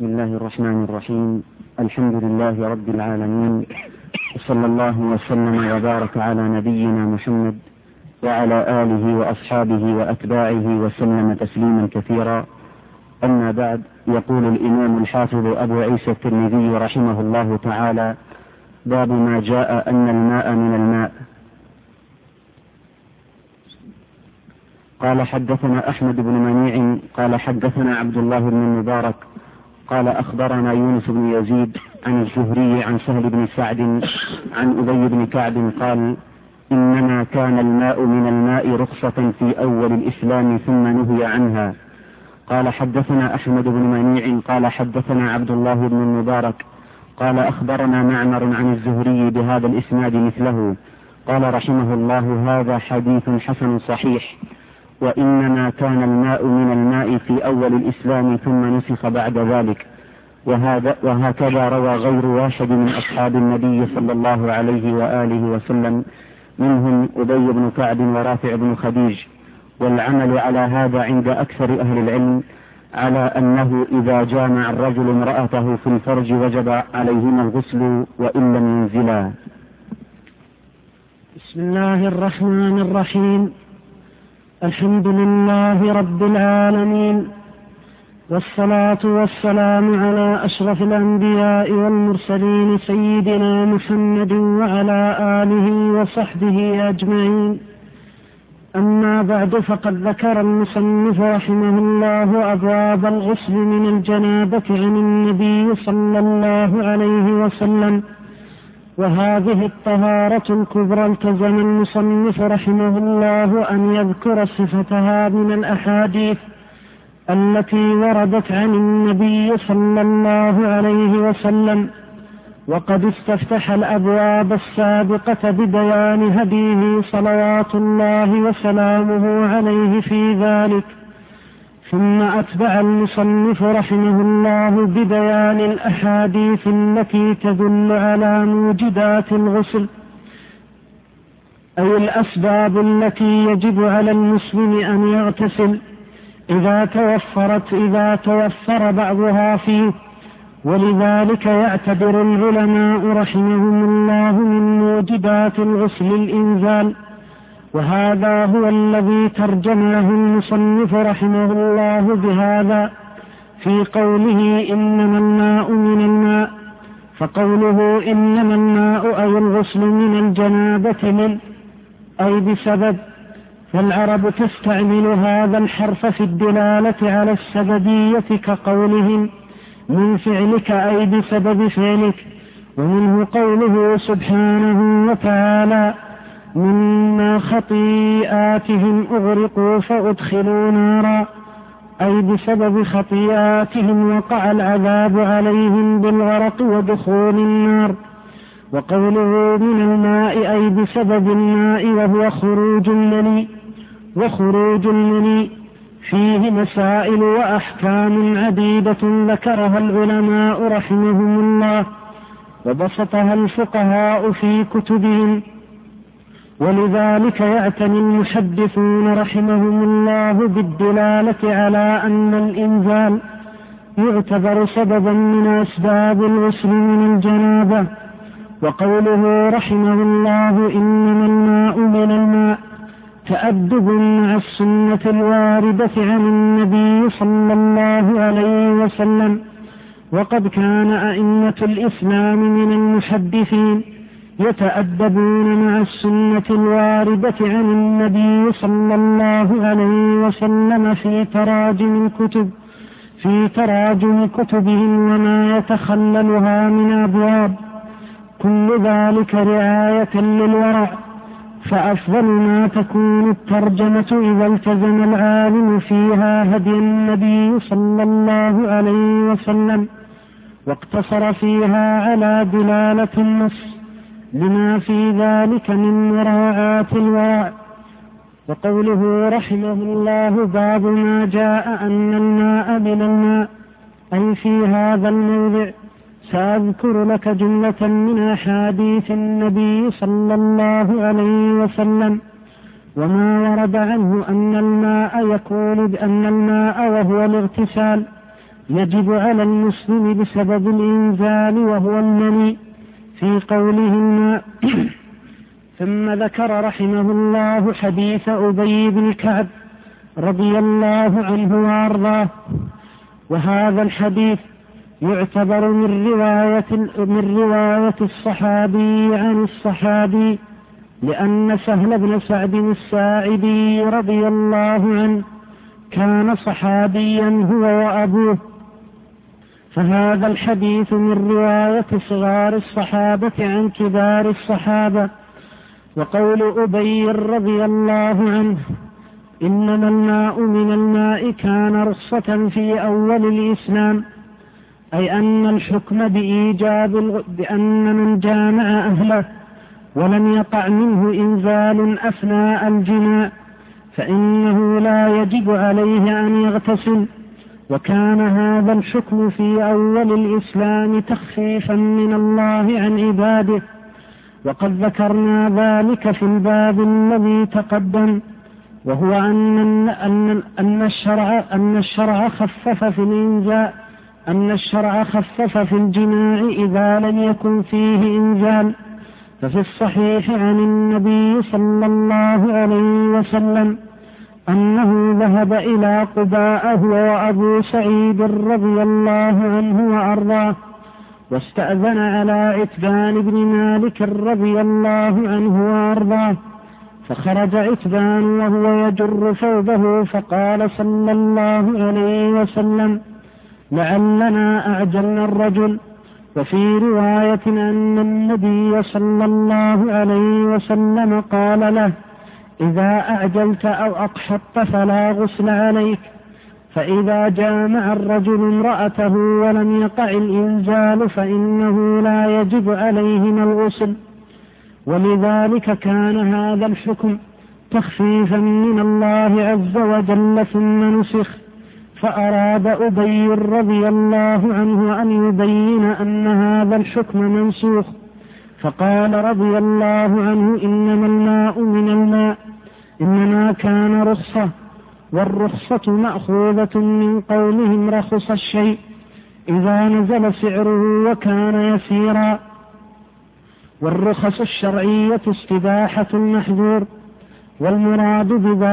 بسم الله الرحمن الرحيم. الحمد لله رب العالمين، وصلى الله وسلم وبارك على نبينا محمد وعلى آله وأصحابه وأتباعه وسلم تسليما كثيرا. أما بعد، يقول الإمام الحافظ أبو عيسى الترمذي رحمه الله تعالى: باب ما جاء أن الماء من الماء. قال: حدثنا أحمد بن منيع قال حدثنا عبد الله بن المبارك قال أخبرنا يونس بن يزيد عن الزهري عن سهل بن سعد عن أبي بن كعب قال: إنما كان الماء من الماء رخصة في أول الإسلام ثم نهي عنها. قال: حدثنا أحمد بن منيع قال حدثنا عبد الله بن المبارك قال أخبرنا معمر عن الزهري بهذا الإسناد مثله. قال رحمه الله: هذا حديث حسن صحيح. وإنما كان الماء من الماء في أول الإسلام ثم نسخ بعد ذلك. وهكذا روى غير واحد من أصحاب النبي صلى الله عليه وآله وسلم، منهم أبي بن كعب ورافع بن خديج. والعمل على هذا عند أكثر أهل العلم على أنه إذا جامع الرجل امرأته في الفرج وجب عليهما الغسل وإن لم ينزلا. بسم الله الرحمن الرحيم. الحمد لله رب العالمين، والصلاة والسلام على أشرف الأنبياء والمرسلين سيدنا محمد وعلى آله وصحبه أجمعين. أما بعد، فقد ذكر المصنف رحمه الله أبواب الغسل من الجنابة عن النبي صلى الله عليه وسلم، وهذه الطهارة الكبرى التزم المصنف رحمه الله أن يذكر صفتها من الأحاديث التي وردت عن النبي صلى الله عليه وسلم، وقد استفتح الأبواب السابقة ببيان هديه صلوات الله وسلامه عليه في ذلك، ثم أتبع المصنف رحمه الله ببيان الأحاديث التي تدل على موجبات الغسل، أي الأسباب التي يجب على المسلم أن يغتسل إذا توفر بعضها فيه. ولذلك يعتبر العلماء رحمهم الله من موجبات الغسل الإنزال، وهذا هو الذي ترجم له المصنف رحمه الله بهذا في قوله: إنما الماء من الماء. فقوله إنما الماء أي الغسل من الجنابة أي بسبب، فالعرب تستعمل هذا الحرف في الدلالة على السببية كقولهم من فعلك أي بسبب فعلك. ومنه قوله سبحانه وتعالى: مما خطيئاتهم أغرقوا فأدخلوا نارا، أي بسبب خطيئاتهم وقع العذاب عليهم بالغرق ودخول النار. وقوله من الماء أي بسبب الماء وهو خروج المني، وخروج المني فيه مسائل وأحكام عديدة ذكرها العلماء رحمهم الله وبسطها الفقهاء في كتبهم. ولذلك يعتني المحدثون رحمهم الله بالدلالة على أن الإنزال يعتبر سببا من أسباب الغسل من الجنابة. وقوله رحمه الله إنما الماء من الماء تأدب مع السنة الواردة عن النبي صلى الله عليه وسلم. وقد كان أئمة الإسلام من المحدثين يتأدبون مع السنة الواردة عن النبي صلى الله عليه وسلم في تراجم كتبهم وما يتخللها من أبواب، كل ذلك رعاية للورع. فأفضل ما تكون الترجمة إذا التزم العالم فيها هدي النبي صلى الله عليه وسلم واقتصر فيها على دلالة النص، لما في ذلك من مراعاة الورع. وقوله رحمه الله باب ما جاء أن الماء من الماء، أي في هذا الموضع سأذكر لك جملة من أحاديث النبي صلى الله عليه وسلم وما ورد عنه أن الماء يكون بأن الماء وهو الاغتسال يجب على المسلم بسبب الإنزال وهو المني في قوله الماء. ثم ذكر رحمه الله حديث أبي بن كعب رضي الله عنه وأرضاه، وهذا الحديث يعتبر من رواية الصحابي عن الصحابي، لأن سهل بن سعد الساعدي رضي الله عنه كان صحابيا هو وأبوه، فهذا الحديث من رواية صغار الصحابة عن كبار الصحابة. وقول أبي رضي الله عنه إنما الماء من الماء كان رخصة في أول الإسلام، أي أن الحكم بأن من جامع أهله ولم يقع منه إنزال أثناء الجماع فإنه لا يجب عليه أن يغتسل. وكان هذا الحكم في أول الإسلام تخفيفا من الله عن عباده، وقد ذكرنا ذلك في الباب الذي تقدم، وهو أن الشرع خفف في الإنزال، أن الشرع خفف في الجماع إذا لم يكن فيه إنزال. ففي الصحيح عن النبي صلى الله عليه وسلم أنه ذهب إلى قباء هو وأبو سعيد رضي الله عنه وأرضاه، واستأذن على عتبان بن مالك رضي الله عنه وأرضاه، فخرج عتبان وهو يجر ثوبه، فقال صلى الله عليه وسلم لعلنا أعجلنا الرجل. وفي رواية أن النبي صلى الله عليه وسلم قال له إذا أعجلت أو أقحطت فلا غسل عليك. فإذا جامع الرجل امرأته ولم يقع الإنزال فإنه لا يجب عليهما الغسل. ولذلك كان هذا الحكم تخفيفا من الله عز وجل ثم نسخ. فأراد أبي رضي الله عنه أن يبين أن هذا الحكم منسوخ، فقال رضي الله عنه إنما الماء من الماء إنما كان رخصة، والرخصة مأخوذة من قولهم رخص الشيء إذا نزل سعره وكان يسيرا. والرخص الشرعية استباحة المحذور، والمراد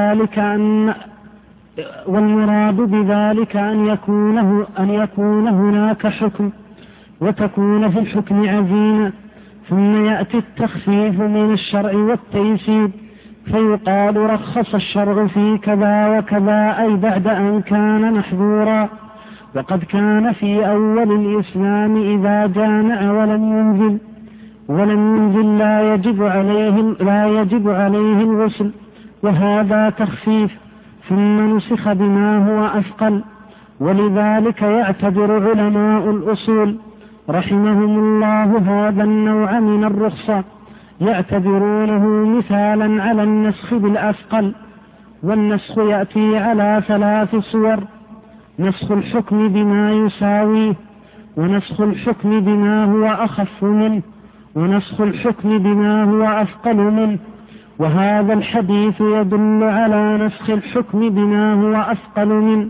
بذلك أن يكون هناك حكم وتكون في الحكم عزيمة، ثم يأتي التخفيف من الشرع والتيسير فيقال رخص الشرع في كذا وكذا، أي بعد أن كان محذورا. وقد كان في أول الإسلام إذا جامع ولم ينزل لا يجب عليه الغسل، وهذا تخفيف، ثم نسخ بما هو أثقل. ولذلك يعتبر علماء الأصول رحمهم الله هذا النوع من الرخصة يعتبرونه مثالا على النسخ بالأثقل. والنسخ يأتي على 3 صور: نسخ الحكم بما يساويه، ونسخ الحكم بما هو أخف منه، ونسخ الحكم بما هو أثقل منه. وهذا الحديث يدل على نسخ الحكم بما هو أثقل منه،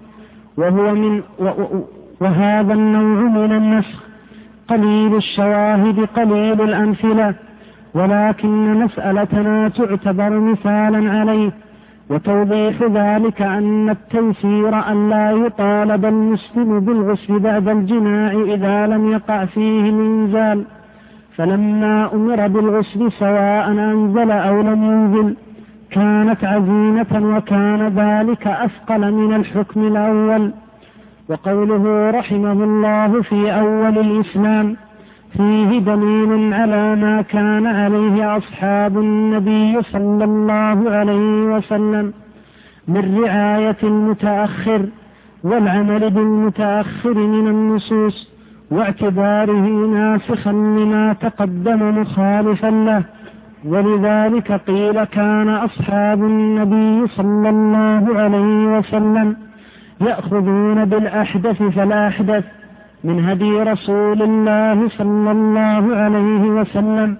وهذا النوع من النسخ قليل الشواهد قليل الأمثلة، ولكن مسألتنا تعتبر مثالا عليه. وتوضيح ذلك أن التيسير أن لا يطالب المسلم بالغسل بعد الجماع إذا لم يقع فيه الإنزال، فلما أمر بالغسل سواء أنزل أو لم ينزل كانت عزيمة، وكان ذلك أثقل من الحكم الأول. وقوله رحمه الله في أول الإسلام فيه دليل على ما كان عليه أصحاب النبي صلى الله عليه وسلم من رعاية المتأخر والعمل بالمتأخر من النصوص، واعتباره ناسخا لما تقدم مخالفا له. ولذلك قيل كان أصحاب النبي صلى الله عليه وسلم يأخذون بالأحدث فالأحدث من هدي رسول الله صلى الله عليه وسلم.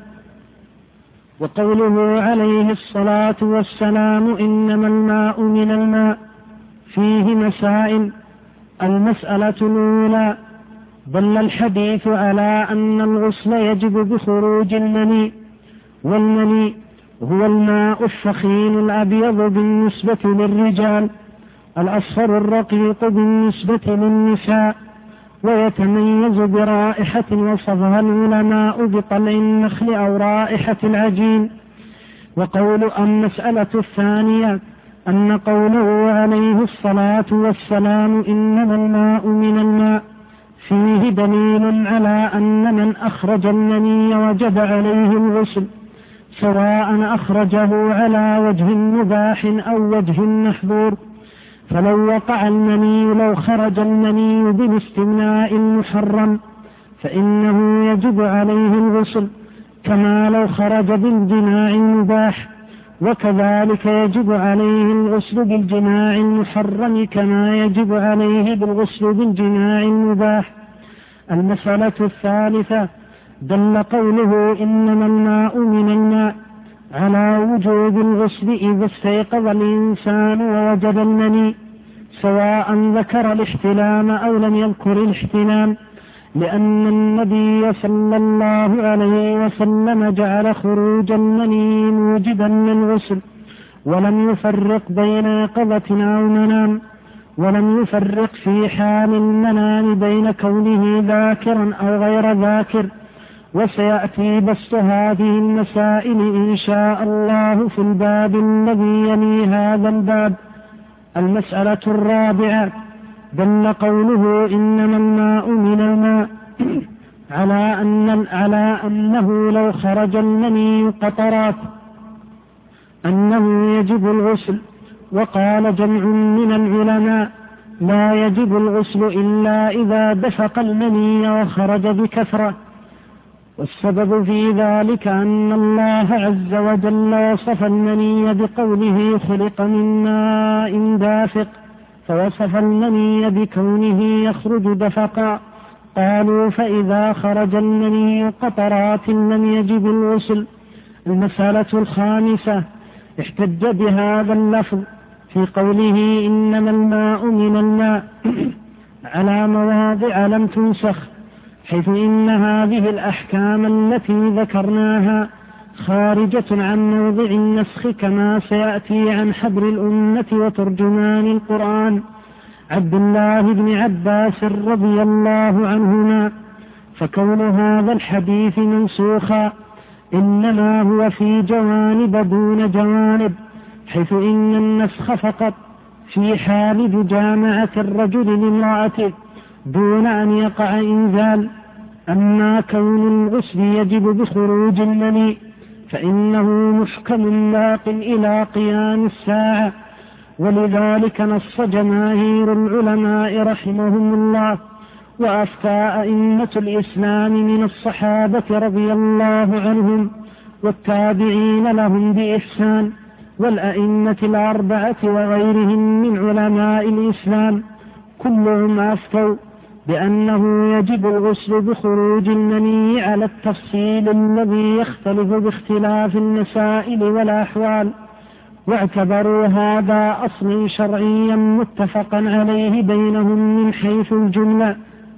وقوله عليه الصلاة والسلام إنما الماء من الماء فيه مسائل: المسألة الأولى: دل الحديث على أن الغسل يجب بخروج المني، والمني هو الماء الثخين الأبيض بالنسبة للرجال، الأصفر الرقيق بالنسبة للنساء، ويتميز برائحة وصفها العلماء بطلع النخل أو رائحة العجين. وقول المسألة الثانية أن قوله عليه الصلاة والسلام إنما الماء من الماء فيه دليل على أن من أخرج المني وجب عليه الغسل، سواء أخرجه على وجه مباح أو وجه محظور. فلو وقع المني لو خرج المني بالاستمناء المحرم فإنه يجب عليه الغسل كما لو خرج بالجماع المباح، وكذلك يجب عليه الغسل بالجماع المحرم كما يجب عليه بالغسل بالجماع المباح. المسألة الثالثة: دل قوله إنما الماء من الماء على وجوب الغسل إذا استيقظ الإنسان ووجد المني، سواء ذكر الاحتلام أو لم يذكر الاحتلام، لأن النبي صلى الله عليه وسلم جعل خروج المني موجبا للغسل، ولم يفرق بين يقظة أو منام، ولم يفرق في حال المنام بين كونه ذاكرا أو غير ذاكر. وسيأتي بسط هذه المسائل إن شاء الله في الباب الذي يلي هذا الباب. المسألة الرابعة: دل قوله إنما الماء من الماء على أنه لو خرج المني قطرات أنه يجب الغسل. وقال جمع من العلماء: لا يجب الغسل إلا إذا دفق المني وخرج بكثرة. والسبب في ذلك أن الله عز وجل وصف المني بقوله خلق من ماء دافق، فوصف المني بكونه يخرج دفقا. قالوا فإذا خرج المني قطرات لم يجب الغسل. المسألة الخامسة: احتج بهذا اللفظ في قوله إنما الماء من الماء على مواضع لم تنسخ، حيث إن هذه الأحكام التي ذكرناها خارجة عن موضع النسخ، كما سيأتي عن حبر الأمة وترجمان القرآن عبد الله بن عباس رضي الله عنهما. فكون هذا الحديث منسوخا إنما هو في جوانب دون جوانب، حيث إن النسخ فقط في حال مجامعة الرجل لامرأته دون أن يقع إنزال. أما كون الغسل يجب بخروج المني فإنه محكم باق إلى قيام الساعة، ولذلك نص جماهير العلماء رحمهم الله، وأفتى أئمة الإسلام من الصحابة رضي الله عنهم والتابعين لهم بإحسان والأئمة الأربعة وغيرهم من علماء الإسلام، كلهم أفتوا بأنه يجب الغسل بخروج المني على التفصيل الذي يختلف باختلاف المسائل والأحوال، واعتبروا هذا أصلا شرعيا متفقا عليه بينهم من حيث الجملة.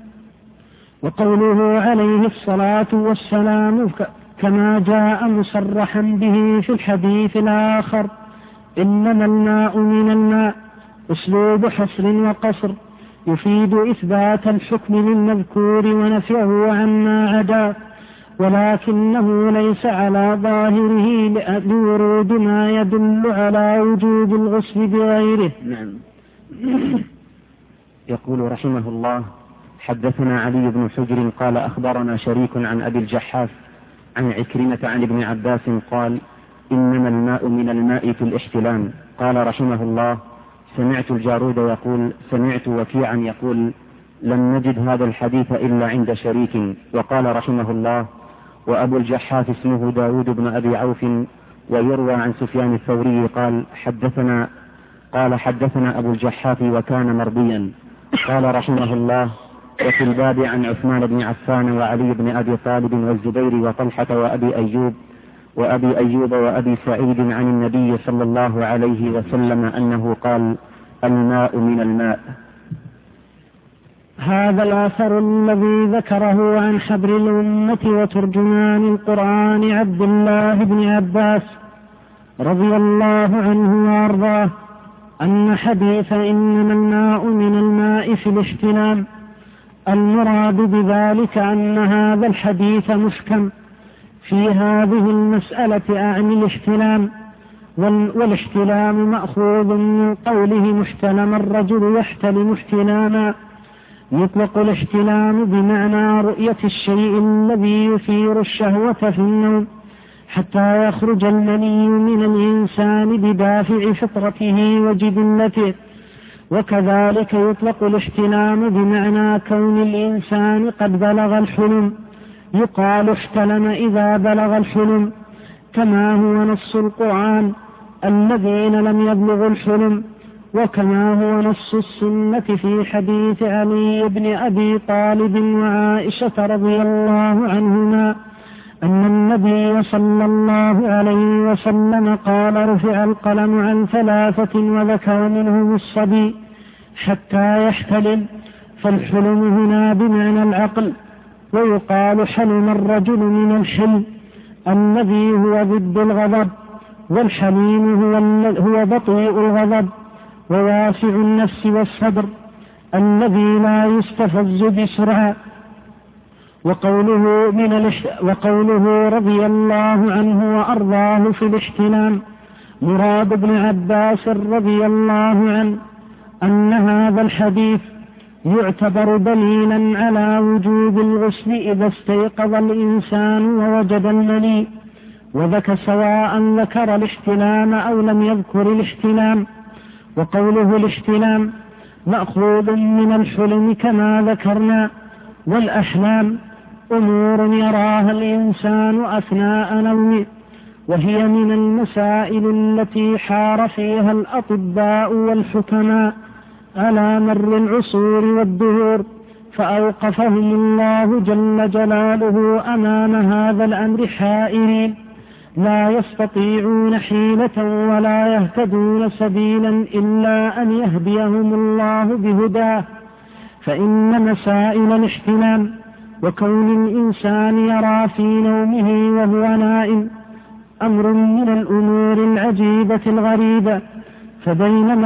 وقوله عليه الصلاة والسلام كما جاء مصرحا به في الحديث الآخر إنما الماء من الماء أسلوب حصر وقصر يفيد إثبات الحكم للمذكور ونفيه عما عدا، ولكنه ليس على ظاهره لورود ما يدل على وجوب الغسل بغيره. نعم. يقول رحمه الله: حدثنا علي بن حجر قال أخبرنا شريك عن أبي الجحاف عن عكرمة عن ابن عباس قال: إنما الماء من الماء في الاحتلام. قال رحمه الله: سمعت الجارود يقول سمعت وكيعا يقول لم نجد هذا الحديث إلا عند شريك. وقال رحمه الله: وأبو الجحاف اسمه داود بن أبي عوف، ويروى عن سفيان الثوري قال حدثنا أبو الجحاف وكان مرضيا. قال رحمه الله: وفي الباب عن عثمان بن عفان وعلي بن أبي طالب والزبير وطلحة وأبي أيوب وأبي سعيد عن النبي صلى الله عليه وسلم أنه قال: الماء من الماء. هذا الأثر الذي ذكره عن حبر الأمة وترجمان القرآن عبد الله بن عباس رضي الله عنه وأرضاه أن حديث إنما الماء من الماء في الاحتلام المراد بذلك أن هذا الحديث محكم في هذه المسألة أعني الاحتلام، والاحتلام مأخوذ من قوله محتلم الرجل يحتلم احتلاما. يطلق الاحتلام بمعنى رؤية الشيء الذي يثير الشهوة في النوم حتى يخرج المني من الإنسان بدافع فطرته وجبلته. وكذلك يطلق الاحتلام بمعنى كون الإنسان قد بلغ الحلم، يقال احتلم إذا بلغ الحلم، كما هو نص القرآن الذين لم يبلغوا الحلم، وكما هو نص السنة في حديث علي بن أبي طالب وعائشة رضي الله عنهما أن النبي صلى الله عليه وسلم قال رفع القلم عن 3 وذكر منهم الصبي حتى يحتلم. فالحلم هنا بمعنى العقل، ويقال حلم الرجل من الحلم الذي هو ضد الغضب، والحليم هو بطيء الغضب وواسع النفس والصدر الذي لا يستفز بسرعة. وقوله رضي الله عنه وأرضاه في الاحتلام مراد ابن عباس رضي الله عنه أن هذا الحديث يعتبر دليلا على وجوب الغسل إذا استيقظ الإنسان ووجد المني، وذاك سواء ذكر الاحتلام أو لم يذكر الاحتلام. وقوله الاحتلام مأخوذ من الحلم كما ذكرنا. والأحلام أمور يراها الإنسان أثناء نومه، وهي من المسائل التي حار فيها الأطباء والحكماء على مر العصور والدهور، فأوقفهم الله جل جلاله أمام هذا الأمر حائرين لا يستطيعون حيلة ولا يهتدون سبيلا إلا أن يهديهم الله بهداه. فإن مسائل الاحتلام وكون الإنسان يرى في نومه وهو نائم أمر من الأمور العجيبة الغريبة، فبينما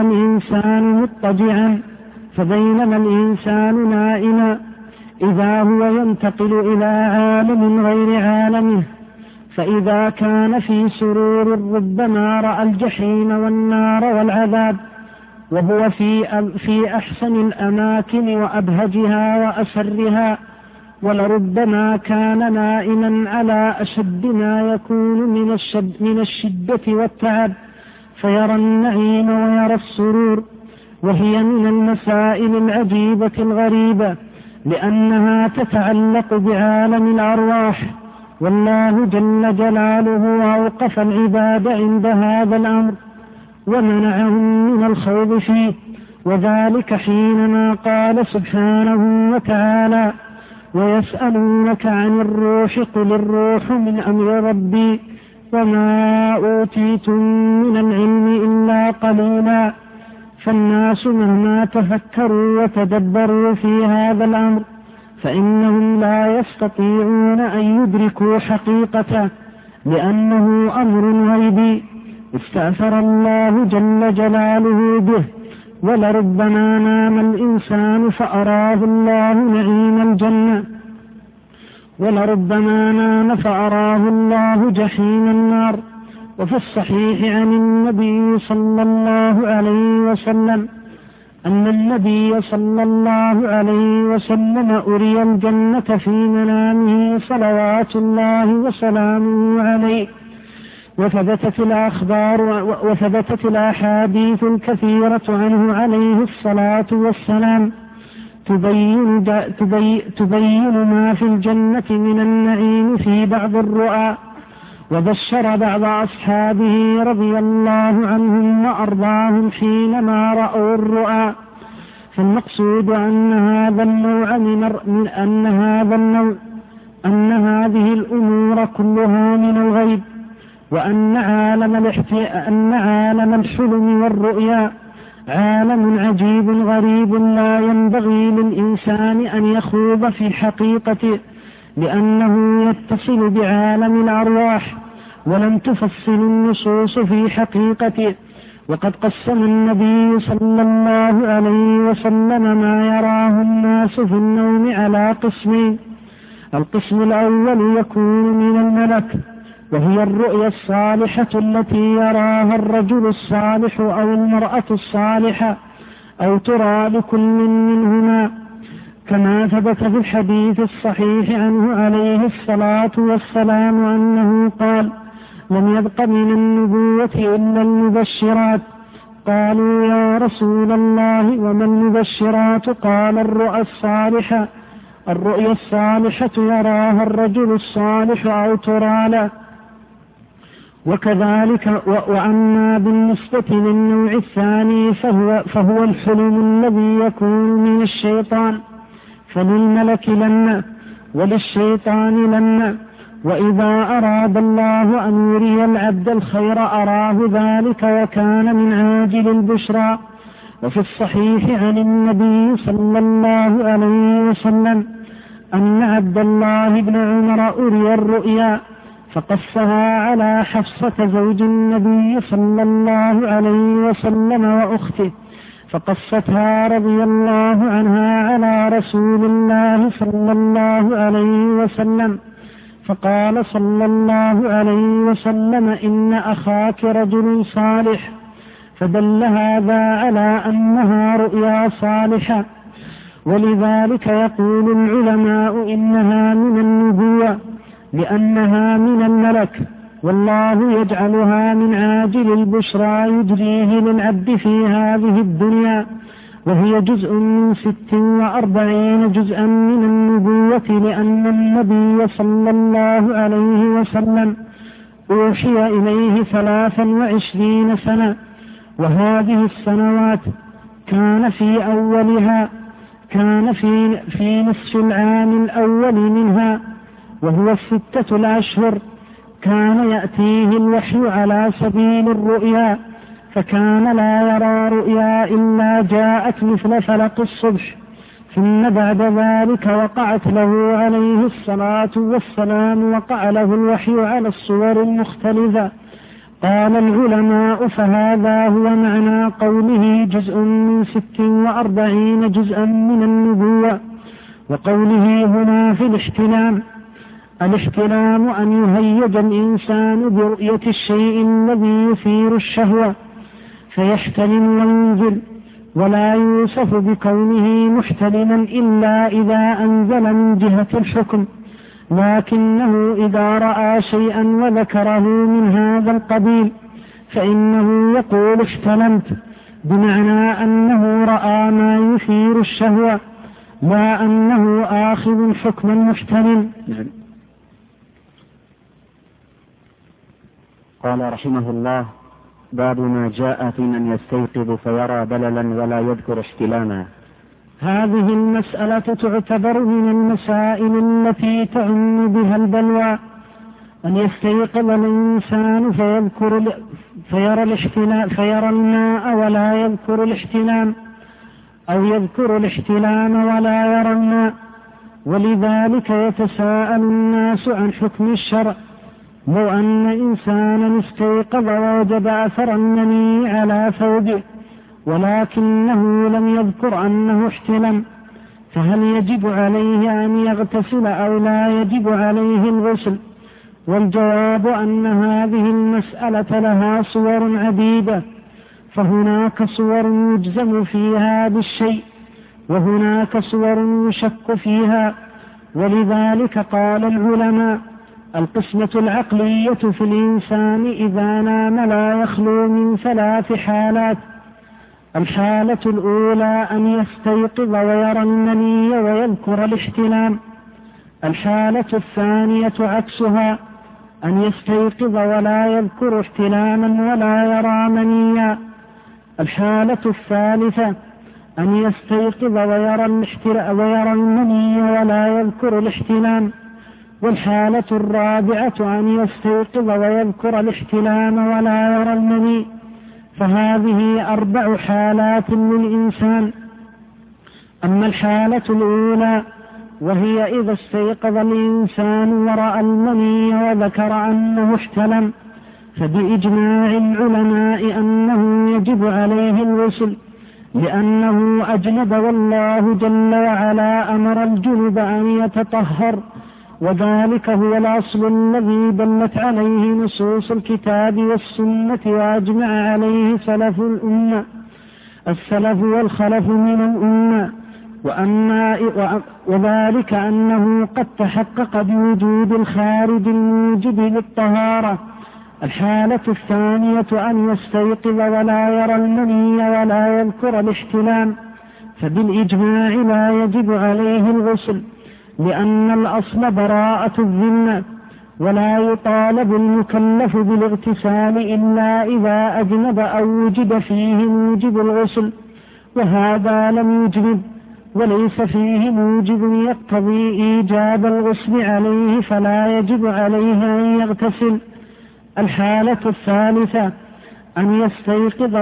الإنسان نائما إذا هو ينتقل إلى عالم غير عالمه، فإذا كان في سرور ربما رأى الجحيم والنار والعذاب وهو في أحسن الأماكن وأبهجها وأسرها، ولربما كان نائما على أشد ما يكون من الشدة والتعب فيرى النعيم ويرى السرور. وهي من المسائل العجيبة الغريبة لأنها تتعلق بعالم الأرواح، والله جل جلاله أوقف العباد عند هذا الأمر ومنعهم من الخوض فيه، وذلك حينما قال سبحانه وتعالى ويسألونك عن الروح قل الروح من أمر ربي وما أوتيتم من العلم إلا قليلا. فالناس مهما تفكروا وتدبروا في هذا الأمر فإنهم لا يستطيعون أن يدركوا حقيقته، لأنه أمر غيبي استأثر الله جل جلاله به. ولربما نام الإنسان فأراه الله نعيم الجنة، ولربما نام فأراه الله جحيم النار. وفي الصحيح عن النبي صلى الله عليه وسلم أن النبي صلى الله عليه وسلم أري الجنة في منامه صلوات الله وسلامه عليه. وثبتت الأحاديث الكثيرة عنه عليه الصلاة والسلام تبين ما في الجنة من النعيم في بعض الرؤى، وبشر بعض أصحابه رضي الله عنهم وأرضاهم حينما رأوا الرؤى. فالمقصود أن هذه الأمور كلها من الغيب، وأن عالم الحلم والرؤيا عالم عجيب غريب لا ينبغي للإنسان أن يخوض في حقيقته، لأنه يتصل بعالم الأرواح، ولم تفصل النصوص في حقيقته. وقد قسم النبي صلى الله عليه وسلم ما يراه الناس في النوم على قسمين: القسم الأول يكون من الملك، وهي الرؤيا الصالحة التي يراها الرجل الصالح أو المرأة الصالحة، أو ترى لكل منهما، كما ثبت في الحديث الصحيح عنه عليه الصلاة والسلام أنه قال: لم يبق من النبوة إلا المبشرات. قالوا: يا رسول الله وما المبشرات؟ قال: الرؤيا الصالحة يراها الرجل الصالح أو ترى له. وكذلك وأما بالنسبة للنوع الثاني فهو الحلم الذي يكون من الشيطان، فللملك لنا وللشيطان لنا، وإذا أراد الله أن يري العبد الخير أراه ذلك، وكان من عاجل البشرى. وفي الصحيح عن النبي صلى الله عليه وسلم أن عبد الله بن عمر أري الرؤيا فقصها على حفصة زوج النبي صلى الله عليه وسلم وأخته، فقصتها رضي الله عنها على رسول الله صلى الله عليه وسلم، فقال صلى الله عليه وسلم: إن أخاك رجل صالح، فدل هذا على أنها رؤيا صالحة. ولذلك يقول العلماء إنها من النبوة لأنها من الملك، والله يجعلها من عاجل البشرى يجريه للعبد في هذه الدنيا، وهي جزء من 46 جزءا من النبوة، لأن النبي صلى الله عليه وسلم أوحي إليه 23 سنة، وهذه السنوات كان في أولها في نصف العام الأول منها، وهو 6 الأشهر، كان يأتيه الوحي على سبيل الرؤيا، فكان لا يرى رؤيا إلا جاءت مثل فلق الصبح، ثم بعد ذلك وقعت له عليه الصلاة والسلام وقع له الوحي على الصور المختلفة. قال العلماء: فهذا هو معنى قوله جزء من 46 جزءا من النبوة. وقوله هنا في الاحتلام أن يهيج الإنسان برؤية الشيء الذي يثير الشهوة فيحتلم وينزل، ولا يوصف بكونه محتلما إلا إذا أنزل من جهة الحكم، لكنه إذا رأى شيئا وذكره من هذا القبيل فإنه يقول احتلمت، بمعنى أنه رأى ما يثير الشهوة، لا أنه آخذ حكم المحتلم. قال رحمه الله: باب ما جاء في من يستيقظ فيرى بللا ولا يذكر احتلاما. هذه المسألة تعتبر من المسائل التي تعم بها البلوى، أن يستيقظ الإنسان فيرى الماء ولا يذكر الاحتلام، أو يذكر الاحتلام ولا يرى الماء. ولذلك يتساءل الناس عن حكم الشرع: لو أن إنسانا استيقظ ووجد أثر المني على ثوبه ولكنه لم يذكر أنه احتلم، فهل يجب عليه أن يغتسل أو لا يجب عليه الغسل؟ والجواب أن هذه المسألة لها صور عديدة، فهناك صور يجزم فيها بالشيء، وهناك صور يشك فيها. ولذلك قال العلماء: القسمة العقلية في الإنسان إذا نام لا يخلو من 3 حالات: الحالة الأولى أن يستيقظ ويرى المني ويذكر الاحتلام. الحالة الثانية عكسها: أن يستيقظ ولا يذكر احتلاما ولا يرى منيا. الحالة الثالثة: أن يستيقظ ويرى المني ولا يذكر الاحتلام. والحالة الرابعة: أن يستيقظ ويذكر الاحتلام ولا يرى المني. فهذه 4 حالات للإنسان. أما الحالة الأولى وهي إذا استيقظ الإنسان ورأى المني وذكر أنه احتلم، فبإجماع العلماء أنه يجب عليه الغسل لأنه أجنب، والله جل وعلا أمر الجنب أن يتطهر، وذلك هو الأصل الذي دلت عليه نصوص الكتاب والسنة وأجمع عليه سلف الأمة، السلف والخلف من الأمة. وذلك أنه قد تحقق بوجود الخارج الموجب للطهارة. الحالة الثانية أن يستيقظ ولا يرى المني ولا يذكر الاحتلام، فبالإجماع لا يجب عليه الغسل لأن الأصل براءة الذمة، ولا يطالب المكلف بالاغتسال إلا إذا أجنب أو وجد فيه موجب الغسل، وهذا لم يجنب وليس فيه موجب يقتضي إيجاب الغسل عليه فلا يجب عليه أن يغتسل. الحالة الثالثة أن يستيقظ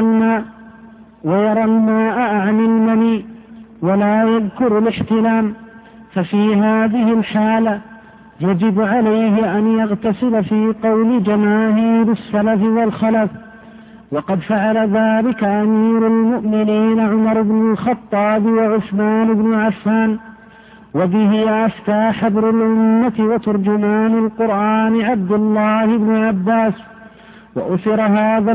ويرى الماء عن المني ولا يذكر الاحتلام، ففي هذه الحالة يجب عليه أن يغتسل في قول جماهير السلف والخلف، وقد فعل ذلك أمير المؤمنين عمر بن الخطاب وعثمان بن عفان، وبه أفتى حبر الأمة وترجمان القرآن عبد الله بن عباس. وأثر هذا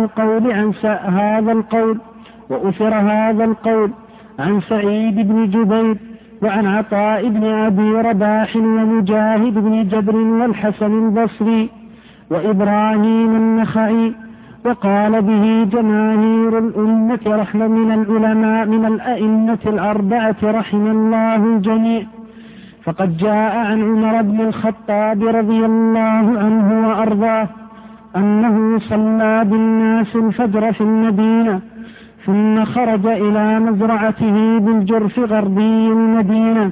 القول عن سعيد بن جبير وعن عطاء بن أبي رباح ومجاهد بن جبر والحسن البصري وإبراهيم النخعي، وقال به جماهير الأمة رحمة من العلماء من الأئمة 4 رحم الله الجميع. فقد جاء عن عمر بن الخطاب رضي الله عنه وأرضاه أنه صلى بالناس الفجر في المدينة، ثم خرج إلى مزرعته بالجرف غربي المدينة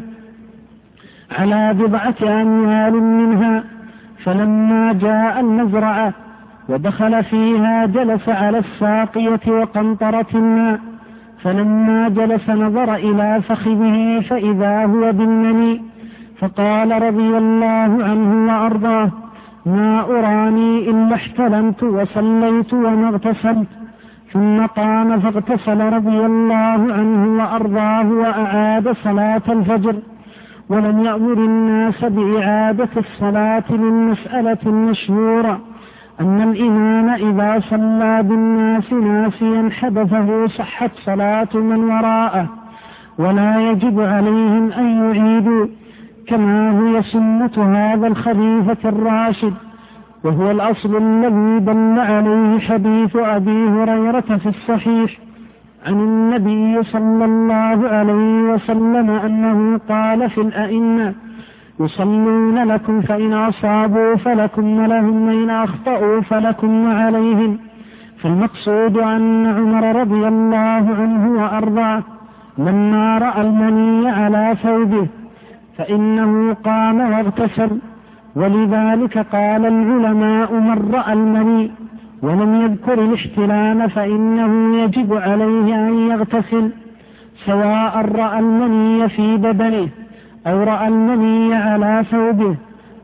على 4 أميال منها، فلما جاء المزرعة ودخل فيها جلس على الساقية وقنطرة الماء، فلما جلس نظر إلى فخذه فإذا هو بالمني، فقال رضي الله عنه وأرضاه: ما أراني إلا احتلمت وصليت وما اغتسلت. ثم قام فاغتسل رضي الله عنه وأرضاه وأعاد صلاة الفجر، ولم يأمر الناس بإعادة الصلاة للمسألة المشهورة أن الإمام إذا صلى بالناس ناسيا حدثه صحت صلاة من وراءه ولا يجب عليهم أن يعيدوا، كما هي سنة هذا الخليفة الراشد، وهو الأصل الذي دل عليه حديث أبي هريرة في الصحيح عن النبي صلى الله عليه وسلم أنه قال في الأئمة: يصلون لكم فإن أصابوا فلكم ولهم وإن أخطأوا فلكم وعليهم. فالمقصود أن عمر رضي الله عنه وأرضاه لما رأى المني على ثوبه فإنه قام واغتسل، ولذلك قال العلماء: من رأى المني ولم يذكر الاحتلام فإنه يجب عليه أن يغتسل، سواء رأى المني في بدنه أو رأى المني على ثوبه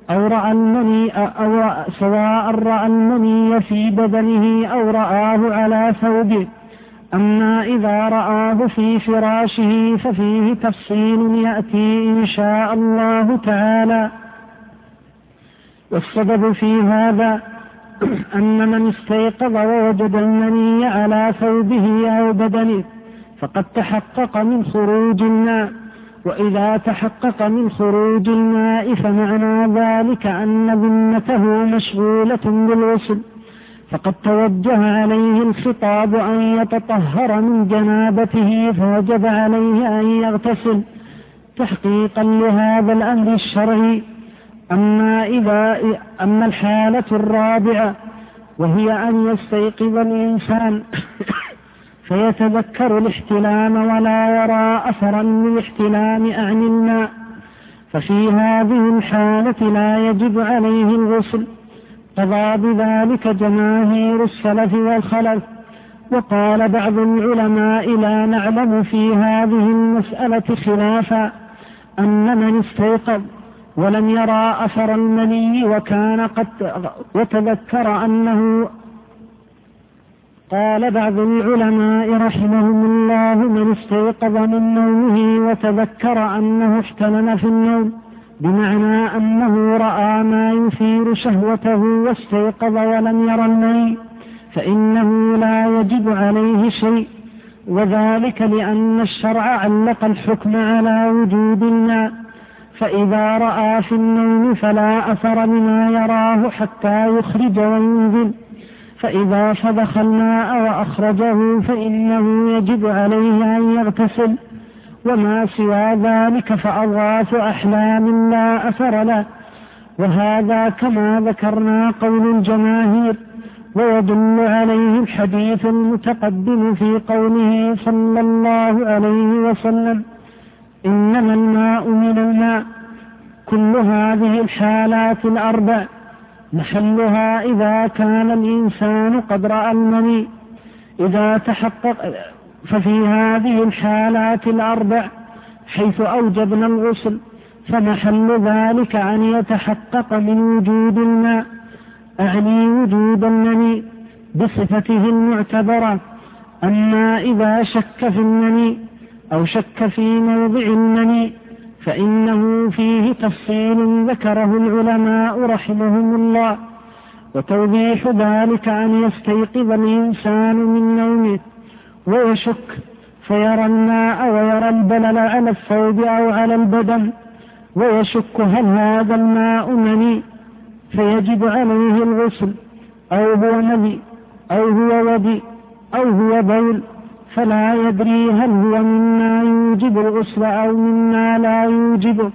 سواء رأى المني في بدنه أو رآه على ثوبه. أما إذا رآه في فراشه ففيه تفصيل يأتي إن شاء الله تعالى. والسبب في هذا أن من استيقظ ووجد المني على ثوبه أو بدنه فقد تحقق من خروج الماء، وإذا تحقق من خروج الماء فمعنى ذلك أن ذمته مشغولة بالغسل، فقد توجه عليه الخطاب أن يتطهر من جنابته، فوجب عليه أن يغتسل تحقيقا لهذا الأمر الشرعي. أما الحالة الرابعة وهي أن يستيقظ الإنسان فيتذكر الاحتلام ولا يرى أثرا للاحتلام عن الماء، ففي هذه الحالة لا يجب عليه الغسل، قضى بذلك جماهير السلف والخلف، وقال بعض العلماء لا نعلم في هذه المسألة خلافا، أن من استيقظ ولم يرى أثر المني وتذكر أنه، قال بعض العلماء رحمهم الله من استيقظ من نومه وتذكر أنه احتلم في النوم، بمعنى أنه رأى ما يثير شهوته واستيقظ ولم ير المني، فإنه لا يجب عليه شيء، وذلك لأن الشرع علق الحكم على وجود الماء، فإذا رأى في النوم فلا أثر لما يراه حتى يخرج وينزل، فإذا فضخ الماء وأخرجه فإنه يجب عليه أن يغتسل، وما سوى ذلك فأضغاث أحلام لا أثر له، وهذا كما ذكرنا قول الجماهير، ويدل عليه الحديث المتقدم في قوله صلى الله عليه وسلم إنما الماء من الماء. كل هذه الحالات الأربع محلها إذا كان الإنسان قد رأى المني إذا تحقق، ففي هذه الحالات الأربع حيث أوجبنا الغسل فمحل ذلك أن يتحقق من وجود الماء، أعني وجود المني بصفته المعتبرة. أما إذا شك في المني أو شك في موضع المني فإنه فيه تفصيل ذكره العلماء رحمهم الله، وتوضيح ذلك أن يستيقظ الإنسان من نومه ويشك فيرى الماء ويرى البلل على الثوب أو على البدن، ويشك هل هذا الماء مني فيجب عليه الغسل، أو هو مذي أو هو ودي أو هو بول، فلا يدري هل هو مما يوجب الغسل أو مما لا يوجبه.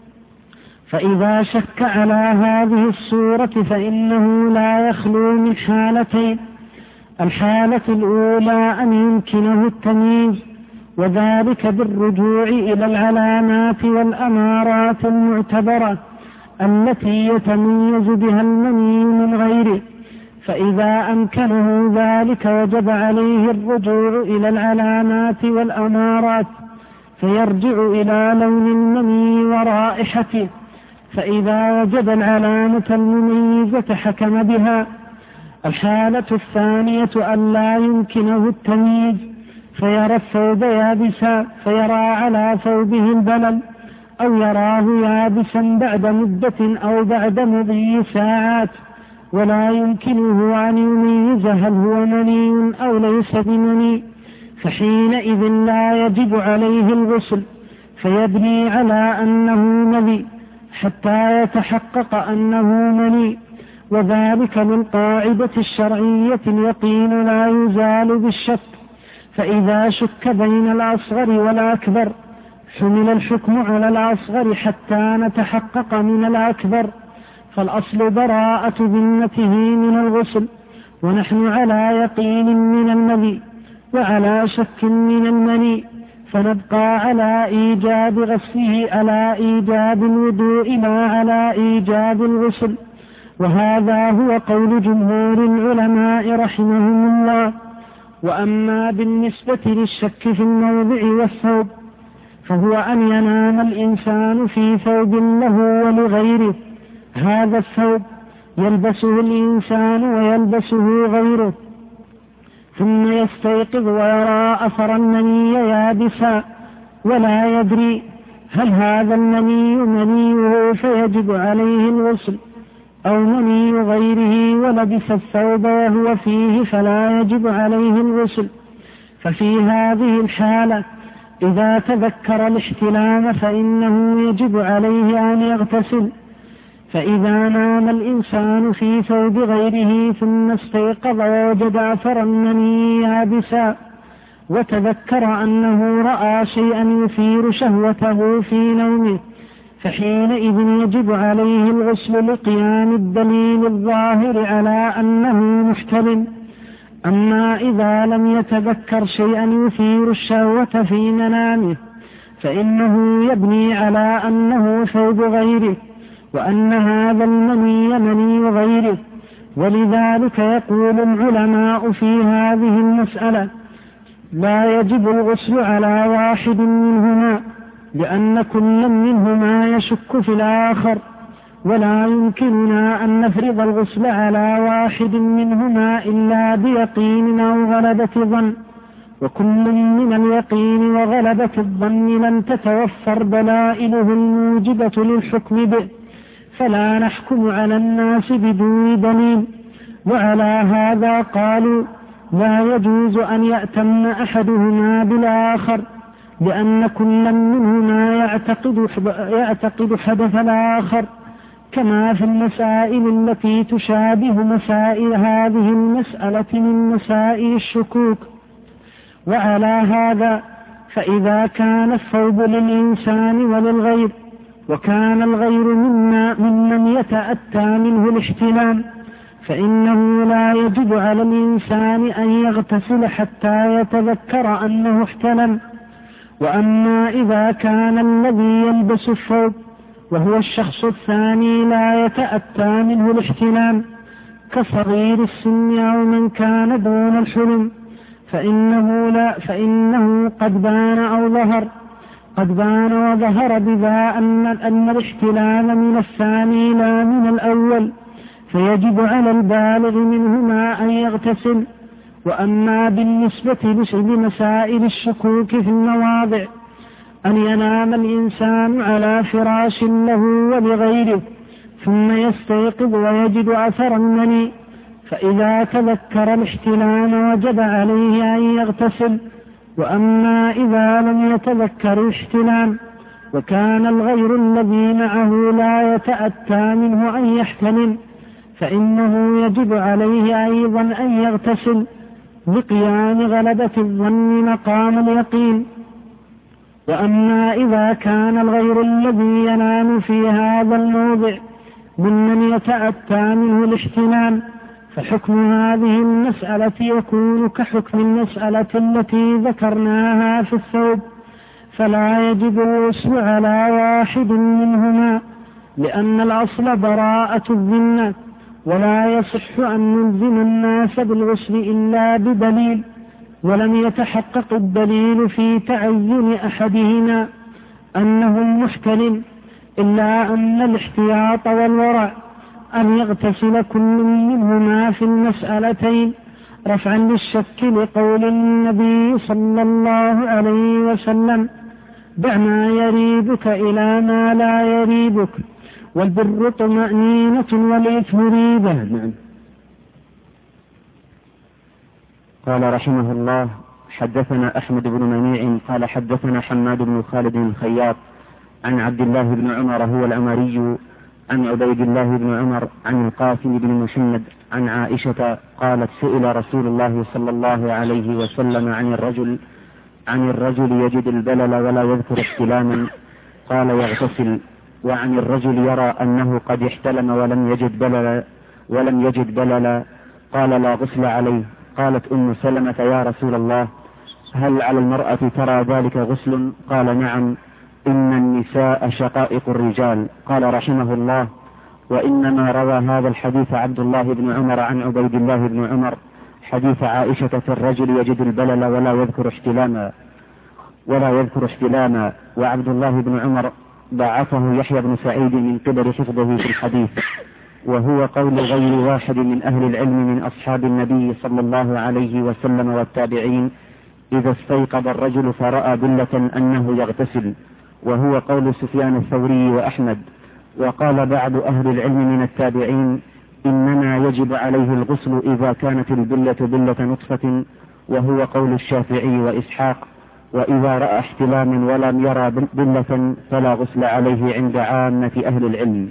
فإذا شك على هذه الصورة فإنه لا يخلو من حالتين: الحالة الأولى أن يمكنه التمييز، وذلك بالرجوع إلى العلامات والأمارات المعتبرة التي يتميز بها المني من غيره، فإذا أمكنه ذلك وجب عليه الرجوع إلى العلامات والأمارات، فيرجع إلى لون المني ورائحته، فإذا وجد العلامة المميزة حكم بها. الحالة الثانية أن لا يمكنه التمييز، فيرى الثوب يابسا فيرى على ثوبه البلل، أو يراه يابسا بعد مدة أو بعد مضي ساعات، ولا يمكنه أن يميز هل هو مني أو ليس بمني، فحينئذ لا يجب عليه الغسل، فيبني على أنه مذي حتى يتحقق أنه مني، وذلك للقاعدة الشرعية اليقين لا يزال بالشك، فإذا شك بين الأصغر والأكبر حمل الحكم على الأصغر حتى نتحقق من الأكبر، فالأصل براءة ذمته من الغسل، ونحن على يقين من المذي وعلى شك من المني، فنبقى على إيجاب غسله على إيجاب الوضوء لا على إيجاب الغسل، وهذا هو قول جمهور العلماء رحمهم الله. وأما بالنسبة للشك في الموضع والثوب فهو أن ينام الإنسان في ثوب له ولغيره، هذا الثوب يلبسه الإنسان ويلبسه غيره، ثم يستيقظ ويرى أثر المني يابسا ولا يدري هل هذا المني منيه فيجب عليه الغسل أو مني غيره، ولبس الثوب وهو فيه فلا يجب عليه الغسل. ففي هذه الحالة إذا تذكر الاحتلام فإنه يجب عليه أن يغتسل. فإذا نام الإنسان في ثوب غيره ثم استيقظ ووجد أثر المني يابسا وتذكر أنه رأى شيئا يثير شهوته في نومه، فحينئذ يجب عليه الغسل لقيام الدليل الظاهر على أنه محتلم. أما إذا لم يتذكر شيئا يثير الشهوة في منامه فإنه يبني على أنه ثوب غيره، وأن هذا المني مني غيره، ولذلك يقول العلماء في هذه المسألة: لا يجب الغسل على واحد منهما، لأن كل منهما يشك في الآخر، ولا يمكننا أن نفرض الغسل على واحد منهما إلا بيقين أو غلبة ظن، وكل من اليقين وغلبة الظن لن تتوفر دلائله الموجبة للحكم به، فلا نحكم على الناس بدون دليل. وعلى هذا قالوا: لا يجوز أن يأتم أحدهما بالآخر، لأن كل منهما يعتقد حدث الآخر، كما في المسائل التي تشابه مسائل هذه المسألة من مسائل الشكوك. وعلى هذا فإذا كان الثوب للإنسان وللغير، وكان الغير ممن يتأتى منه الاحتلام، فإنه لا يجب على الإنسان أن يغتسل حتى يتذكر أنه احتلم. وأما إذا كان الذي يلبس الثوب وهو الشخص الثاني لا يتأتى منه الاحتلام، كصغير السن أو من كان دون الحلم، فإنه قد بان وظهر بذا أن الاحتلام من الثاني لا من الأول، فيجب على البالغ منهما أن يغتسل. وأما بالنسبة لمسائل الشكوك في المواضع، أن ينام الإنسان على فراش له ولغيره ثم يستيقظ ويجد أثر المني، فإذا تذكر الاحتلام وجب عليه أن يغتسل. وأما إذا لم يتذكر الاحتلام وكان الغير الذي معه لا يتأتى منه أن يحتلم، فإنه يجب عليه أيضا أن يغتسل لقيام غلبة الظن مقام اليقين. وأما إذا كان الغير الذي ينام في هذا الموضع ممن يتأتى منه الاحتلام، فحكم هذه المسألة يكون كحكم المسألة التي ذكرناها في الثوب، فلا يجب الغسل على واحد منهما، لأن الأصل براءة الذمة، ولا يصح أن نلزم الناس بالغسل إلا بدليل، ولم يتحقق الدليل في تعين أحدهما أنه محتلم، إلا أن الاحتياط والورع أن يغتسل كل منهما في المسألتين رفعا للشك، لقول النبي صلى الله عليه وسلم: دع ما يريبك إلى ما لا يريبك، والبر طمأنينة والإثم ريبة. قال رحمه الله: حدثنا أحمد بن منيع قال حدثنا حماد بن خالد الخياط عن عبد الله بن عمر هو الأمري عن عبيد الله بن عمر عن القاسم بن محمد عن عائشة قالت: سئل رسول الله صلى الله عليه وسلم عن الرجل يجد البلل ولا يذكر احتلاما، قال: يغتسل. وعن الرجل يرى أنه قد احتلم ولم يجد بللا، قال: لا غسل عليه. قالت أم سلمة: يا رسول الله، هل على المرأة ترى ذلك غسل؟ قال: نعم، إن النساء شقائق الرجال. قال رحمه الله: وإنما روى هذا الحديث عبد الله بن عمر عن عبيد الله بن عمر حديث عائشة في الرجل يجد البلل ولا يذكر احتلاما. وعبد الله بن عمر ضعفه يحيى بن سعيد من قبل حفظه في الحديث، وهو قول غير واحد من أهل العلم من أصحاب النبي صلى الله عليه وسلم والتابعين: إذا استيقظ الرجل فرأى بلة أنه يغتسل، وهو قول سفيان الثوري وأحمد. وقال بعض أهل العلم من التابعين: إنما يجب عليه الغسل إذا كانت البلة بلة نطفة، وهو قول الشافعي وإسحاق. وإذا رأى احتلاما ولم يرى بلة فلا غسل عليه عند عامة أهل العلم.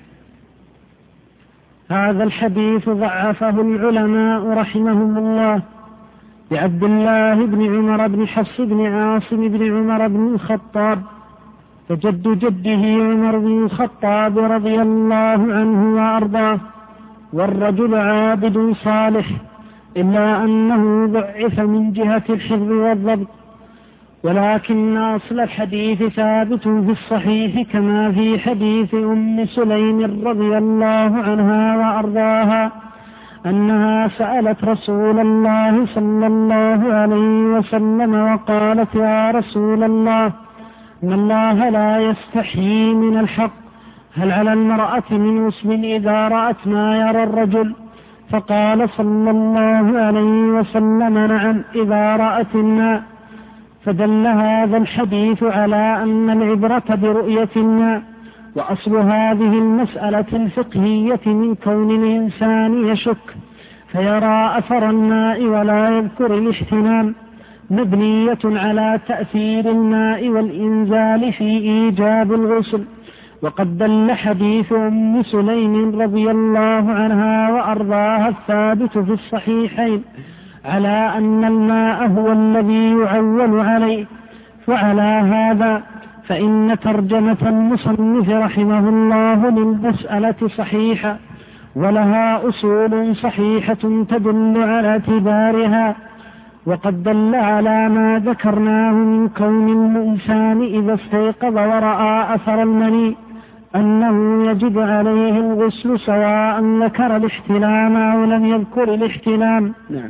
هذا الحديث ضعفه العلماء رحمهم الله لعبد الله بن عمر بن حفص بن عاصم بن عمر بن الخطاب، فجد جده عمر بن الخطاب رضي الله عنه وأرضاه، والرجل عابد صالح، إلا أنه ضعف من جهة الحفظ والضبط، ولكن أصل الحديث ثابت في الصحيح، كما في حديث أم سليم رضي الله عنها وأرضاها أنها سألت رسول الله صلى الله عليه وسلم وقالت: يا رسول الله، إن الله لا يستحيي من الحق، هل على المرأة من غسل إذا رأت ما يرى الرجل؟ فقال صلى الله عليه وسلم: نعم، إذا رأت الماء. فدل هذا الحديث على أن العبرة برؤية الماء. وأصل هذه المسألة الفقهية من كون الإنسان يشك فيرى أثر الماء ولا يذكر الاحتلام مبنية على تأثير الماء والإنزال في إيجاب الغسل. وقد دل حديث أم سليم رضي الله عنها وأرضاها الثابت في الصحيحين على أن الماء هو الذي يعول عليه. وعلى هذا فإن ترجمة المصنف رحمه الله للمسألة صحيحة، ولها أصول صحيحة تدل على اعتبارها. وقد دل على ما ذكرناه من كون الإنسان إذا استيقظ ورأى أثر المني أنه يجب عليه الغسل سواء ذكر الاحتلام أو لم يذكر الاحتلام. نعم.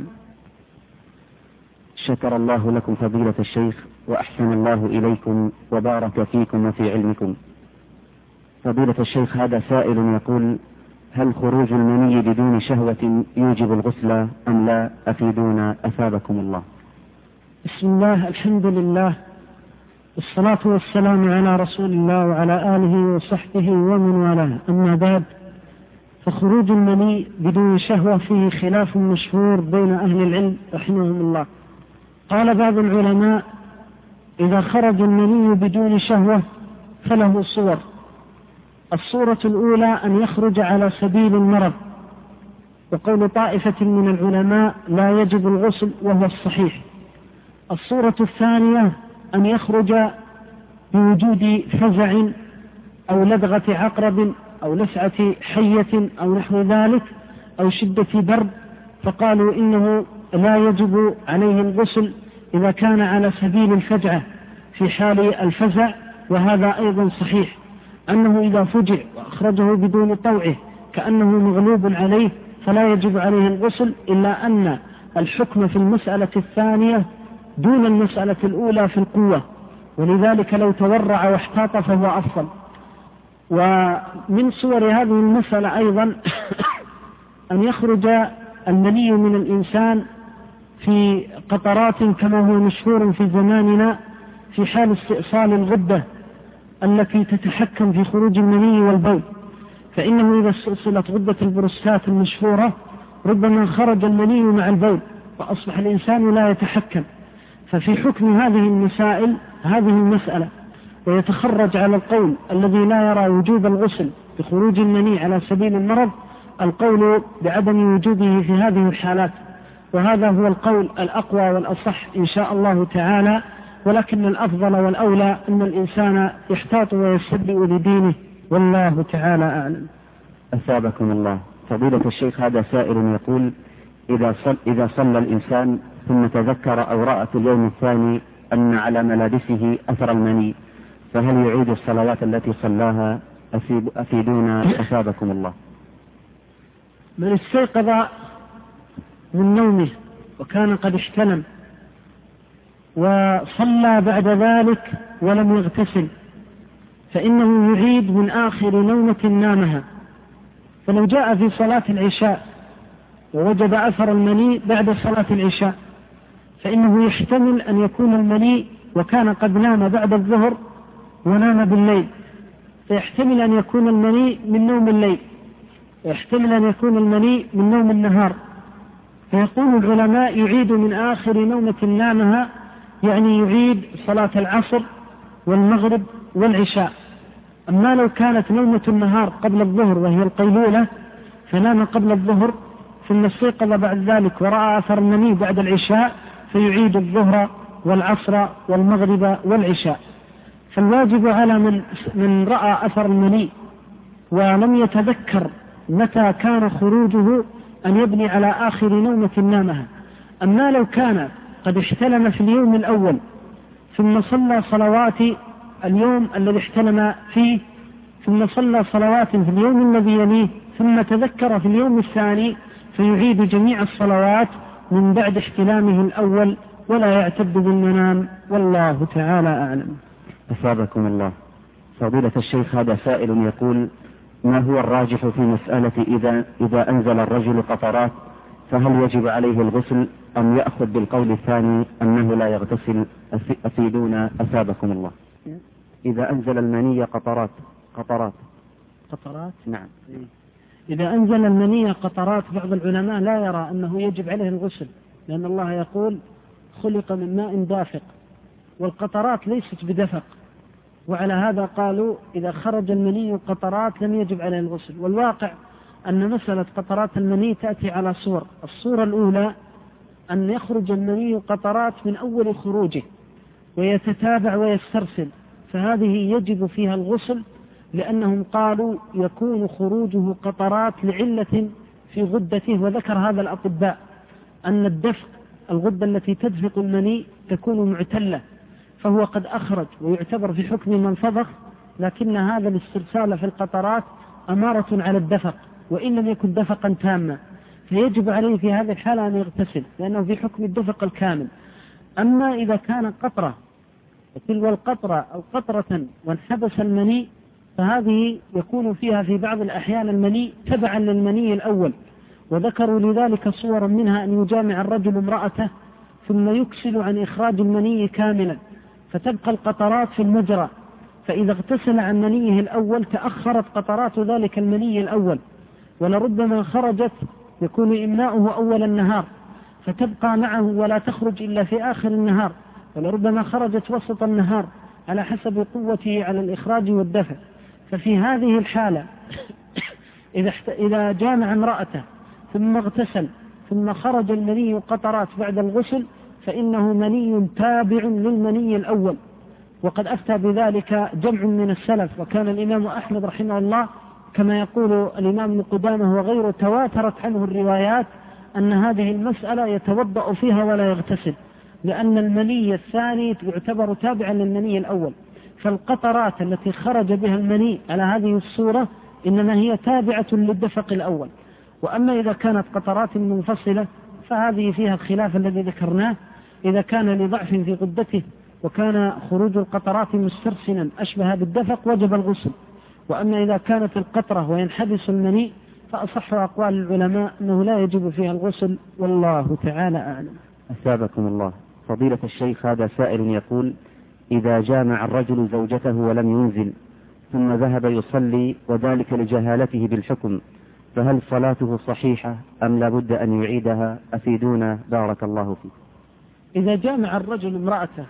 شكر الله لكم فضيلة الشيخ، وأحسن الله إليكم وبارك فيكم وفي علمكم. فضيلة الشيخ، هذا سائل يقول: هل خروج المني بدون شهوة يوجب الغسل أم لا؟ أفيدونا أثابكم الله. بسم الله، الحمد لله، والصلاة والسلام على رسول الله وعلى آله وصحبه ومن والاه. أما بعد، فخروج المني بدون شهوة فيه خلاف مشهور بين أهل العلم رحمهم الله. قال بعض العلماء: إذا خرج المني بدون شهوة فله صور. الصورة الأولى أن يخرج على سبيل المرض، وقول طائفة من العلماء لا يجب الغسل وهو الصحيح. الصورة الثانية أن يخرج بوجود فزع أو لدغة عقرب أو لسعة حية أو نحو ذلك أو شدة برد، فقالوا إنه لا يجب عليه الغسل إذا كان على سبيل الفجعة في حال الفزع. وهذا أيضا صحيح، أنه إذا فجع وأخرجه بدون طوعه كأنه مغلوب عليه فلا يجب عليه الغسل، إلا أن الحكم في المسألة الثانية دون المسألة الأولى في القوة، ولذلك لو تورع واحتاط فهو أفضل. ومن صور هذه المسألة أيضا أن يخرج المني من الإنسان في قطرات كما هو مشهور في زماننا في حال استئصال الغدة التي تتحكم في خروج المني والبول، فإنه إذا استئصلت غدة البروستات المشهورة ربما خرج المني مع البول فأصبح الإنسان لا يتحكم. ففي حكم هذه المسائل هذه المسألة، ويتخرج على القول الذي لا يرى وجوب الغسل بخروج المني على سبيل المرض القول بعدم وجوبه في هذه الحالات، وهذا هو القول الأقوى والأصح إن شاء الله تعالى. ولكن الأفضل والأولى أن الإنسان يحتاط ويستبرئ لدينه، والله تعالى أعلم. أثابكم الله. فضيلة الشيخ، هذا سائل يقول: إذا صلى الإنسان ثم تذكر أو رأى في اليوم الثاني أن على ملابسه أثر المني، فهل يعيد الصلوات التي صلاها؟ أفيدونا أثابكم الله. من استيقظ من نومه وكان قد احتلم وصلى بعد ذلك ولم يغتسل فإنه يعيد من آخر نومة نامها. فلو جاء في صلاة العشاء ووجد أثر المني بعد صلاة العشاء فإنه يحتمل أن يكون المني وكان قد نام بعد الظهر ونام بالليل، فيحتمل أن يكون المني من نوم الليل، ويحتمل أن يكون المني من نوم النهار. فيقول العلماء يعيد من آخر نومة نامها، يعني يعيد صلاة العصر والمغرب والعشاء. أما لو كانت نومة النهار قبل الظهر وهي القيلولة فنام قبل الظهر ثم استيقظ بعد ذلك ورأى أثر المني بعد العشاء فيعيد الظهر والعصر والمغرب والعشاء. فالواجب على من رأى أثر المني ولم يتذكر متى كان خروجه أن يبني على آخر نومة نامها. أما لو كان قد احتلم في اليوم الأول ثم صلى صلوات اليوم الذي احتلم فيه ثم صلى صلوات في اليوم الذي يليه ثم تذكر في اليوم الثاني فيعيد جميع الصلوات من بعد احتلامه الأول ولا يعتد بالمنام، والله تعالى أعلم. أثابكم الله. فضيلة الشيخ، هذا سائل يقول: ما هو الراجح في مسألة إذا أنزل الرجل قطرات فهل يجب عليه الغسل أم يأخذ بالقول الثاني أنه لا يغتسل؟ أفيدونا أثابكم الله. إذا أنزل المني قطرات. نعم. إذا أنزل المني قطرات بعض العلماء لا يرى أنه يجب عليه الغسل، لأن الله يقول: خلق من ماء دافق، والقطرات ليست بدفق، وعلى هذا قالوا إذا خرج المني قطرات لم يجب عليه الغسل. والواقع أن مسألة قطرات المني تأتي على صور. الصورة الأولى أن يخرج المني قطرات من أول خروجه ويتتابع ويسترسل، فهذه يجب فيها الغسل، لأنهم قالوا يكون خروجه قطرات لعلة في غدته. وذكر هذا الأطباء أن الدفق، الغدة التي تدفق المني، تكون معتلة، فهو قد أخرج ويعتبر في حكم من فضخ، لكن هذا الاسترسال في القطرات أمارة على الدفق وإن لم يكن دفقا تاما، فيجب عليه في هذه الحالة أن يغتسل لأنه في حكم الدفق الكامل. أما إذا كان قطرة تلو القطرة أو قطرة وانحبس المني، فهذه يكون فيها في بعض الأحيان المني تبعا للمني الأول، وذكروا لذلك صورا منها أن يجامع الرجل امرأته ثم يكسل عن إخراج المني كاملا فتبقى القطرات في المجرى، فإذا اغتسل عن منيه الأول تأخرت قطرات ذلك المني الأول، ولربما خرجت يكون إمناؤه أول النهار فتبقى معه ولا تخرج إلا في آخر النهار، ولربما خرجت وسط النهار على حسب قوته على الإخراج والدفع. ففي هذه الحالة إذا جامع امرأته ثم اغتسل ثم خرج المني قطرات بعد الغسل فإنه مني تابع للمني الأول، وقد أفتى بذلك جمع من السلف، وكان الإمام أحمد رحمه الله كما يقول الإمام ابن قدامة وغيره تواترت عنه الروايات أن هذه المسألة يتوضأ فيها ولا يغتسل، لأن المني الثاني يعتبر تابعا للمني الأول، فالقطرات التي خرج بها المني على هذه الصورة إنما هي تابعة للدفق الأول. وأما إذا كانت قطرات منفصلة فهذه فيها الخلاف الذي ذكرناه، إذا كان لضعف في غدته وكان خروج القطرات مسترسلا أشبه بالدفق وجب الغسل، وأما إذا كانت القطرة وينحبس المني فأصح أقوال العلماء أنه لا يجب فيها الغسل، والله تعالى أعلم. أثابكم الله. فضيلة الشيخ، هذا سائل يقول: إذا جامع الرجل زوجته ولم ينزل ثم ذهب يصلي وذلك لجهالته بالحكم، فهل صلاته صحيحة أم لا بد أن يعيدها؟ أفيدونا بارك الله فيك. إذا جامع الرجل امرأته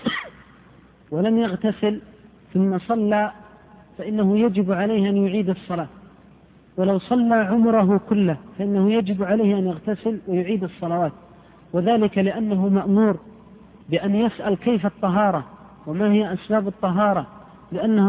ولم يغتسل ثم صلى فإنه يجب عليه أن يعيد الصلاة، ولو صلى عمره كله فإنه يجب عليه أن يغتسل ويعيد الصلوات، وذلك لأنه مأمور بأن يسأل كيف الطهارة وما هي أسباب الطهارة، لأنها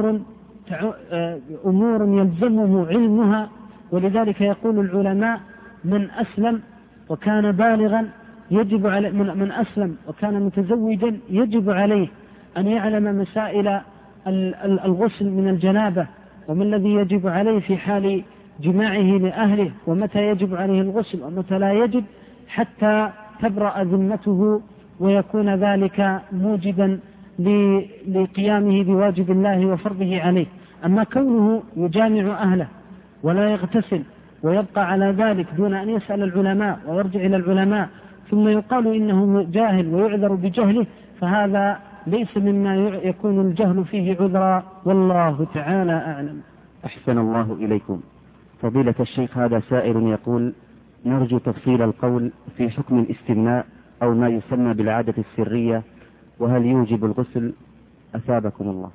أمور يلزمه علمها. ولذلك يقول العلماء: من أسلم وكان بالغا يجب عليه، من أسلم وكان متزوجا يجب عليه أن يعلم مسائل الغسل من الجنابة، وما الذي يجب عليه في حال جماعه لأهله، ومتى يجب عليه الغسل ومتى لا يجب، حتى تبرأ ذمته ويكون ذلك موجبا لقيامه بواجب الله وفرضه عليه. أما كونه يجامع أهله ولا يغتسل ويبقى على ذلك دون أن يسأل العلماء ويرجع إلى العلماء ثم يقال إنه جاهل ويعذر بجهله، فهذا ليس مما يكون الجهل فيه عذرا، والله تعالى أعلم. أحسن الله إليكم. فضيلة الشيخ، هذا سائل يقول: نرجو تفصيل القول في حكم الاستمناء أو ما يسمى بالعادة السرية، وهل يوجب الغسل؟ أثابكم الله.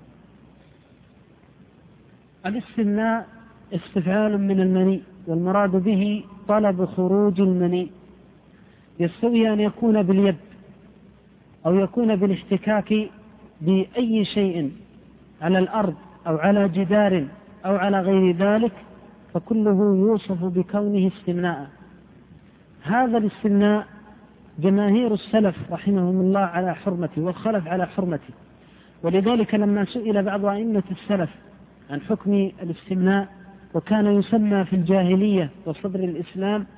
الاستمناء استفعال من المني، والمراد به طلب خروج المني، يستوي أن يكون باليد أو يكون بالاحتكاك بأي شيء على الأرض أو على جدار أو على غير ذلك، فكله يوصف بكونه استمناء. هذا الاستمناء جماهير السلف رحمهم الله على حرمته والخلف على حرمته، ولذلك لما سئل بعض أئمة السلف عن حكم الاستمناء وكان يسمى في الجاهلية وصدر الإسلام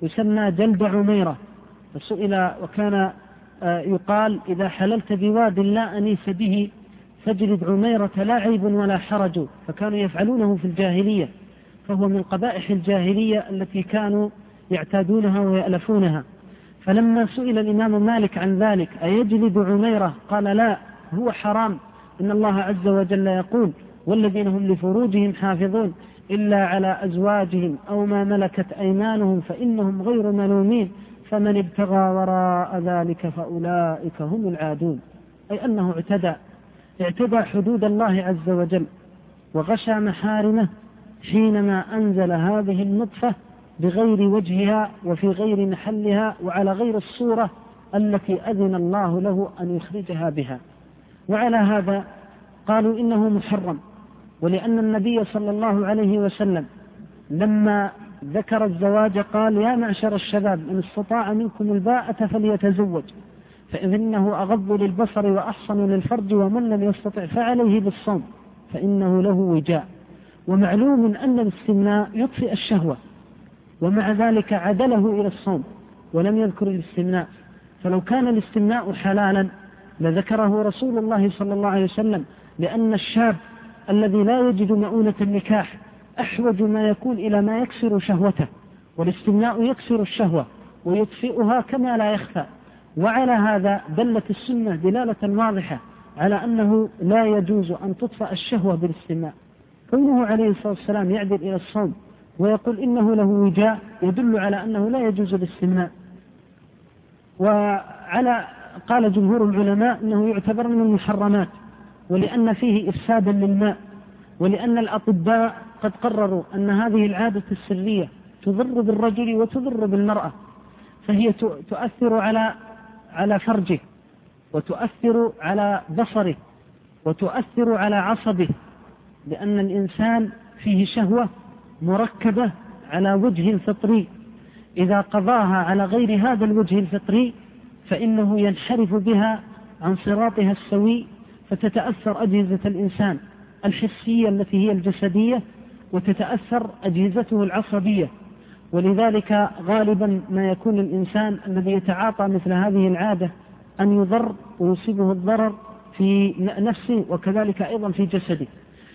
يسمى جلد عميرة، فسئل وكان يقال إذا حللت بواد لا أنيس به فاجلد عميرة لا عيب ولا حرج، فكانوا يفعلونه في الجاهلية، فهو من قبائح الجاهلية التي كانوا يعتادونها ويألفونها. فلما سئل الإمام مالك عن ذلك أيجلد عميرة قال لا، هو حرام، إن الله عز وجل يقول والذين هم لفروجهم حافظون إلا على أزواجهم أو ما ملكت أيمانهم فإنهم غير ملومين فمن ابتغى وراء ذلك فأولئك هم العادون، أي أنه اعتدى حدود الله عز وجل وغشى محارمه حينما أنزل هذه النطفة بغير وجهها وفي غير محلها وعلى غير الصورة التي أذن الله له أن يخرجها بها. وعلى هذا قالوا إنه محرم، ولأن النبي صلى الله عليه وسلم لما ذكر الزواج قال يا معشر الشباب من استطاع منكم الباءة فليتزوج فإنه أغض للبصر وأحصن للفرج ومن لم يستطع فعليه بالصوم فإنه له وجاء. ومعلوم أن الاستمناء يطفئ الشهوة، ومع ذلك عدله إلى الصوم ولم يذكر الاستمناء، فلو كان الاستمناء حلالا لذكره رسول الله صلى الله عليه وسلم، لأن الشاب الذي لا يجد مؤونة النكاح أحوج ما يكون إلى ما يكسر شهوته، والاستمناء يكسر الشهوة ويطفئها كما لا يخفى. وعلى هذا دلت السنة دلالة واضحة على أنه لا يجوز أن تطفأ الشهوة بالاستمناء. كونه عليه الصلاة والسلام يعدل إلى الصوم ويقول إنه له وجاء يدل على أنه لا يجوز الاستمناء. قال جمهور العلماء أنه يعتبر من المحرمات، ولأن فيه إفسادا للماء، ولأن الأطباء قد قرروا أن هذه العادة السرية تضر بالرجل وتضر بالمرأة، فهي تؤثر على فرجه وتؤثر على بصره وتؤثر على عصبه، لأن الإنسان فيه شهوة مركبة على وجه فطري، إذا قضاها على غير هذا الوجه الفطري فإنه ينحرف بها عن صراطها السوي، فتتأثر أجهزة الإنسان الحسية التي هي الجسدية وتتأثر أجهزته العصبية. ولذلك غالبا ما يكون الإنسان الذي يتعاطى مثل هذه العادة أن يضر ويصيبه الضرر في نفسه وكذلك أيضا في جسده.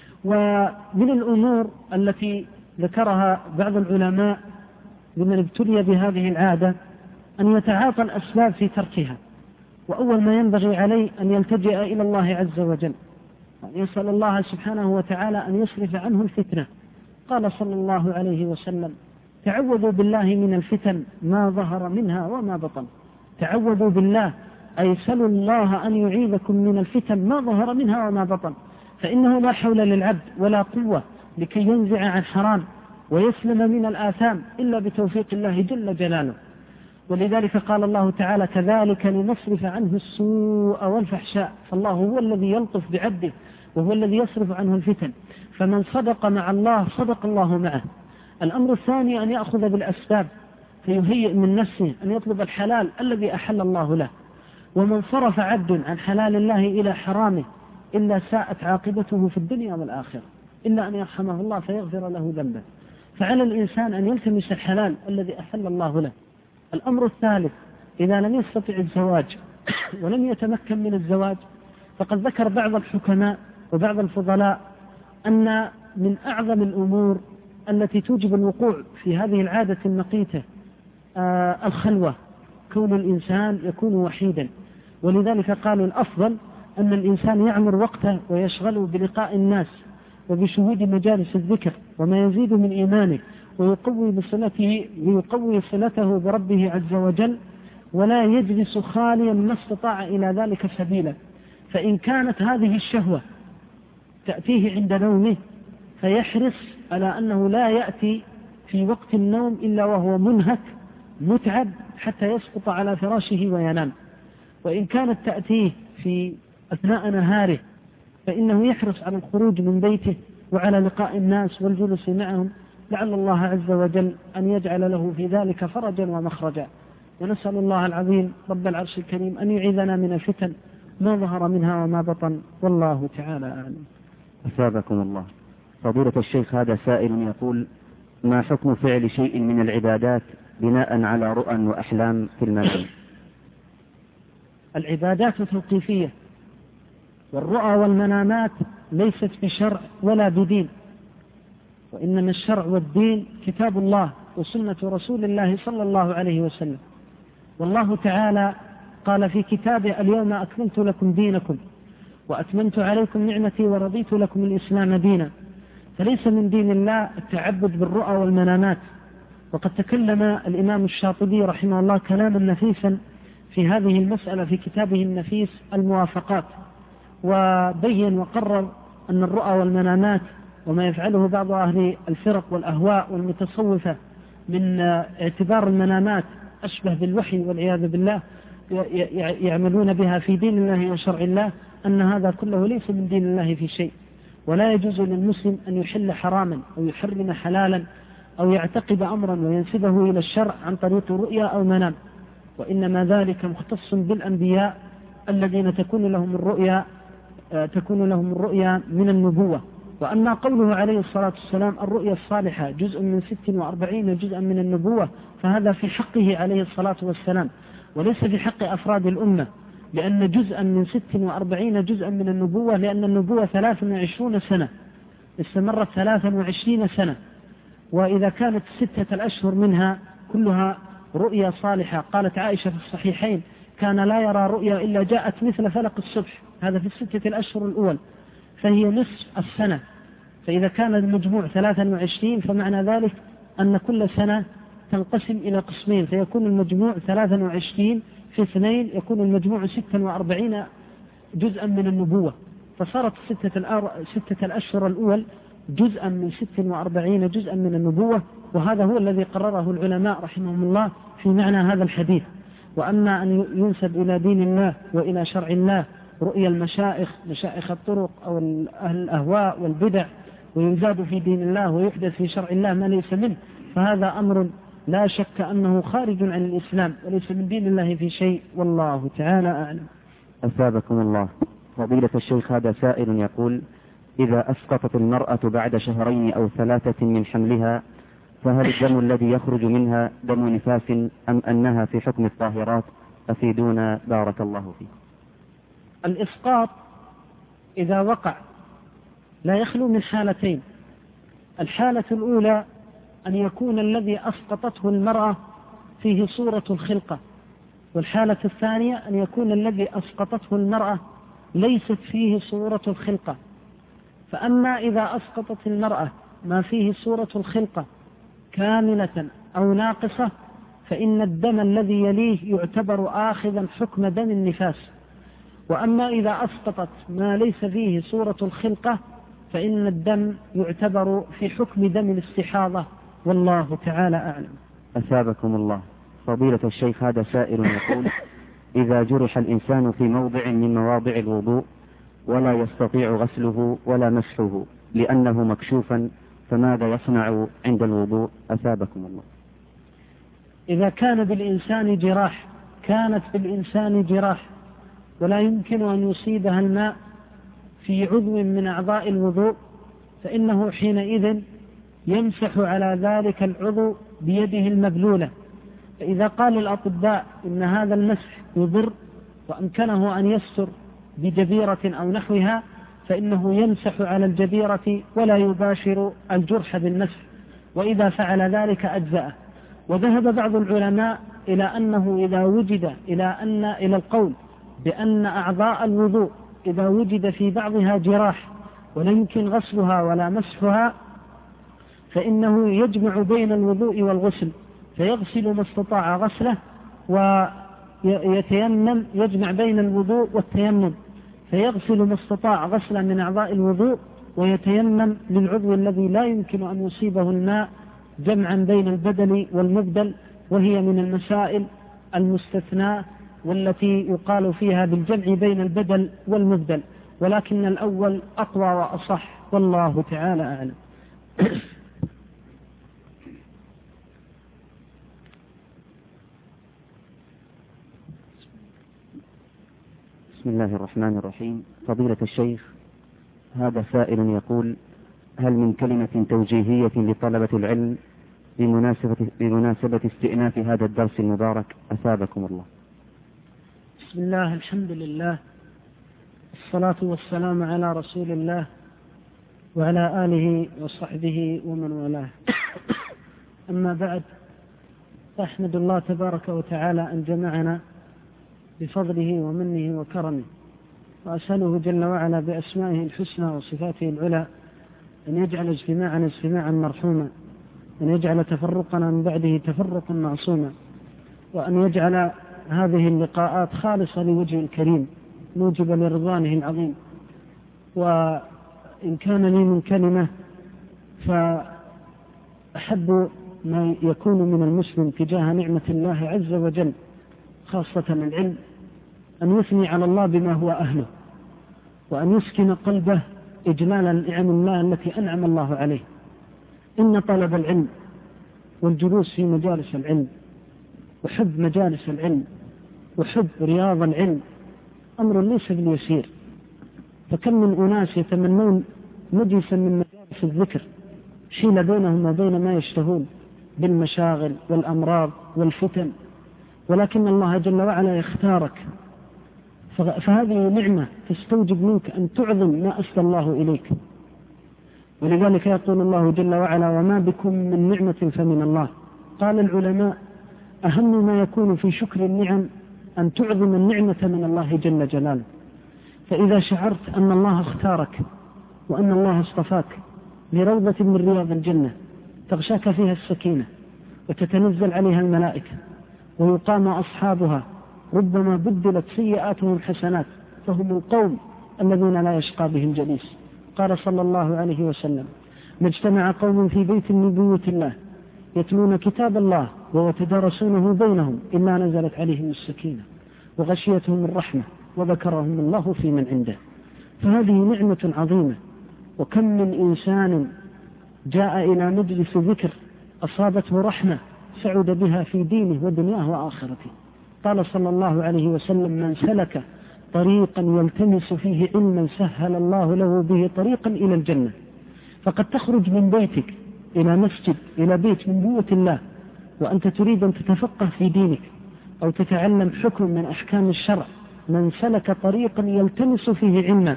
ومن الأمور التي ذكرها بعض العلماء لمن ابتلي بهذه العادة أن يتعاطى الأسباب في تركها، وأول ما ينبغي عليه أن يلتجئ إلى الله عز وجل، يسأل الله سبحانه وتعالى أن يصرف عنه الفتنة. قال صلى الله عليه وسلم تعوذوا بالله من الفتن ما ظهر منها وما بطن. تعوذوا بالله أي سلوا الله أن يعيذكم من الفتن ما ظهر منها وما بطن، فإنه لا حول للعبد ولا قوة لكي ينزع عن حرام ويسلم من الآثام إلا بتوفيق الله جل جلاله. ولذلك قال الله تعالى كذلك لنصرف عنه السوء والفحشاء، فالله هو الذي يلطف بعبده وهو الذي يصرف عنه الفتن، فمن صدق مع الله صدق الله معه. الأمر الثاني أن يأخذ بالأسباب فيهيئ من نفسه أن يطلب الحلال الذي أحل الله له، ومن صرف عبد عن حلال الله إلى حرامه إلا ساءت عاقبته في الدنيا والآخرة إلا أن يرحمه الله فيغفر له ذنبه. فعلى الإنسان أن يلتمس الحلال الذي أحل الله له. الأمر الثالث إذا لم يستطع الزواج ولم يتمكن من الزواج، فقد ذكر بعض الحكماء وبعض الفضلاء أن من أعظم الأمور التي توجب الوقوع في هذه العادة النقيتة الخلوة، كون الإنسان يكون وحيدا. ولذلك قالوا الأفضل أن الإنسان يعمر وقته ويشغله بلقاء الناس وبشهود مجالس الذكر وما يزيد من إيمانه ويقوي صلته بربه عز وجل، ولا يجلس خاليا ما استطاع إلى ذلك سبيلا. فإن كانت هذه الشهوة تأتيه عند نومه فيحرص على أنه لا يأتي في وقت النوم إلا وهو منهك متعب حتى يسقط على فراشه وينام. وإن كانت تأتيه في أثناء نهاره فإنه يحرص على الخروج من بيته وعلى لقاء الناس والجلوس معهم، لعل الله عز وجل أن يجعل له في ذلك فرجا ومخرجا. ونسأل الله العظيم رب العرش الكريم أن يعيذنا من الفتن ما ظهر منها وما بطن، والله تعالى أعلم. أثابكم الله. فضيلة الشيخ، هذا سائل يقول: ما حكم فعل شيء من العبادات بناء على رؤى وأحلام في المنام؟ العبادات توقيفية، والرؤى والمنامات ليست بشرع ولا بدين، وإنما الشرع والدين كتاب الله وسنة رسول الله صلى الله عليه وسلم. والله تعالى قال في كتابه: اليوم أكملت لكم دينكم وأتممت عليكم نعمتي ورضيت لكم الإسلام دينا. فليس من دين الله التعبد بالرؤى والمنامات. وقد تكلم الإمام الشاطبي رحمه الله كلاما نفيسا في هذه المسألة في كتابه النفيس الموافقات، وبين وقرر أن الرؤى والمنامات وما يفعله بعض أهل الفرق والأهواء والمتصوفة من اعتبار المنامات أشبه بالوحي والعياذ بالله يعملون بها في دين الله وشرع الله، أن هذا كله ليس من دين الله في شيء. ولا يجوز للمسلم أن يحل حراما أو يحرم حلالا أو يعتقد أمرا وينسبه إلى الشرع عن طريق رؤيا أو منام، وإنما ذلك مختص بالأنبياء الذين تكون لهم الرؤيا من النبوة. وأما قوله عليه الصلاة والسلام: الرؤيا الصالحة جزء من 46 جزءا من النبوة، فهذا في حقه عليه الصلاة والسلام، وليس في حق أفراد الأمة، لأن جزءا من 46 جزءا من النبوة، لأن النبوة 23 سنة استمرت 23 سنة، وإذا كانت 6 الأشهر منها كلها رؤيا صالحة. قالت عائشة في الصحيحين: كان لا يرى رؤيا إلا جاءت مثل فلق الصبح. هذا في 6 الأشهر الأول، فهي نصف السنة. فإذا كان المجموع 23 فمعنى ذلك أن كل سنة تنقسم إلى قسمين، فيكون المجموع 23 في 2 يكون المجموع 46 جزءا من النبوة. فصارت 6 الأشهر الأول جزءا من 46 جزءا من النبوة، وهذا هو الذي قرره العلماء رحمهم الله في معنى هذا الحديث. وأما أن ينسب إلى دين الله وإلى شرع الله رؤيا المشائخ، مشائخ الطرق أو أهل الأهواء والبدع، ويزاد في دين الله ويحدث في شرع الله ما ليس منه، فهذا أمر لا شك أنه خارج عن الإسلام وليس من دين الله في شيء، والله تعالى أعلم. أثابكم الله. فضيلة الشيخ، هذا سائل يقول: إذا أسقطت المرأة بعد 2 أو 3 من حملها، فهل الدم الذي يخرج منها دم نفاس أم أنها في حكم الطاهرات؟ أفيدونا بارك الله فيكم. الإسقاط إذا وقع لا يخلو من حالتين: الحالة الأولى أن يكون الذي أسقطته المرأة فيه صورة الخلقة، والحالة الثانية أن يكون الذي أسقطته المرأة ليست فيه صورة الخلقة. فأما إذا أسقطت المرأة ما فيه صورة الخلقة كاملة أو ناقصة، فإن الدم الذي يليه يعتبر آخذا حكم دم النفاس. وأما إذا أسقطت ما ليس فيه صورة الخلقة فإن الدم يعتبر في حكم دم الاستحاضة، والله تعالى أعلم. أثابكم الله. فضيلة الشيخ، هذا سائل يقول: إذا جرح الإنسان في موضع من مواضع الوضوء ولا يستطيع غسله ولا مسحه لأنه مكشوفا، فماذا يصنع عند الوضوء؟ أثابكم الله. إذا كان بالإنسان جراح، كانت بالإنسان جراح ولا يمكن أن يصيبها الماء في عضو من أعضاء الوضوء، فإنه حينئذ يمسح على ذلك العضو بيده المبلولة. فإذا قال الأطباء إن هذا المسح يضر وأمكنه أن يستر بجبيرة أو نحوها، فإنه يمسح على الجبيرة ولا يباشر الجرح بالمسح، وإذا فعل ذلك أجزأه. وذهب بعض العلماء إلى أنه إذا وجد إلى القول بأن أعضاء الوضوء إذا وجد في بعضها جراح ولا يمكن غسلها ولا مسحها، فإنه يجمع بين الوضوء والغسل، فيغسل ما استطاع غسله ويتيمم، يجمع بين الوضوء والتيمم، فيغسل ما استطاع غسلا من أعضاء الوضوء ويتيمم للعضو الذي لا يمكن أن يصيبه الماء، جمعا بين البدل والمبدل، وهي من المسائل المستثناة والتي يقال فيها بالجمع بين البدل والمبدل، ولكن الأول أقوى وأصح، والله تعالى أعلم. بسم الله الرحمن الرحيم. فضيلة الشيخ، هذا سائل يقول: هل من كلمة توجيهية لطلبة العلم بمناسبة استئناف هذا الدرس المبارك أثابكم الله. بسم الله، الحمد لله، الصلاة والسلام على رسول الله وعلى آله وصحبه ومن والاه. أما بعد، أحمد الله تبارك وتعالى أن جمعنا بفضله ومنه وكرمه، وأسأله جل وعلا بأسمائه الحسنى وصفاته العلى أن يجعل اجتماعنا اجتماعا مرحوما، أن يجعل تفرقنا من بعده تفرقا معصوما، وأن يجعل هذه اللقاءات خالصة لوجه الكريم موجبة لرضوانه العظيم. وإن كان لي من كلمة فأحب ما يكون من المسلم تجاه نعمة الله عز وجل خاصة العلم أن يثني على الله بما هو أهله، وأن يسكن قلبه إجلالا لنعم الله التي أنعم الله عليه. إن طلب العلم والجلوس في مجالس العلم وحب مجالس العلم وحب رياض العلم أمر ليس باليسير، فكم من أناس يتمنون مجلسا من مجالس الذكر حيل بينهم وبين ما يشتهون بالمشاغل والأمراض والفتن، ولكن الله جل وعلا يختارك، فهذه نعمة تستوجب منك أن تعظم ما أسدى الله إليك. ولذلك يقول الله جل وعلا: وما بكم من نعمة فمن الله. قال العلماء: أهم ما يكون في شكر النعم أن تعظم النعمة من الله جل جلاله. فإذا شعرت أن الله اختارك وأن الله اصطفاك لروضة من رياض الجنة تغشاك فيها السكينة وتتنزل عليها الملائكة ويقام أصحابها ربما بدلت سيئاتهم حسنات، فهم القوم الذين لا يشقى بهم جليس. قال صلى الله عليه وسلم: ما اجتمع قوم في بيت من بيوت الله يتلون كتاب الله ويتدارسونه بينهم إلا نزلت عليهم السكينة وغشيتهم الرحمة وذكرهم الله في من عنده. فهذه نعمة عظيمة. وكم من إنسان جاء إلى مجلس ذكر أصابته رحمة سعد بها في دينه ودنياه وآخرته. قال صلى الله عليه وسلم: من سلك طريقا يلتمس فيه علما سهل الله له به طريقا إلى الجنة. فقد تخرج من بيتك إلى مسجد، إلى بيت من بيوت الله، وأنت تريد أن تتفقه في دينك أو تتعلم حكم من أحكام الشرع. من سلك طريقا يلتمس فيه علما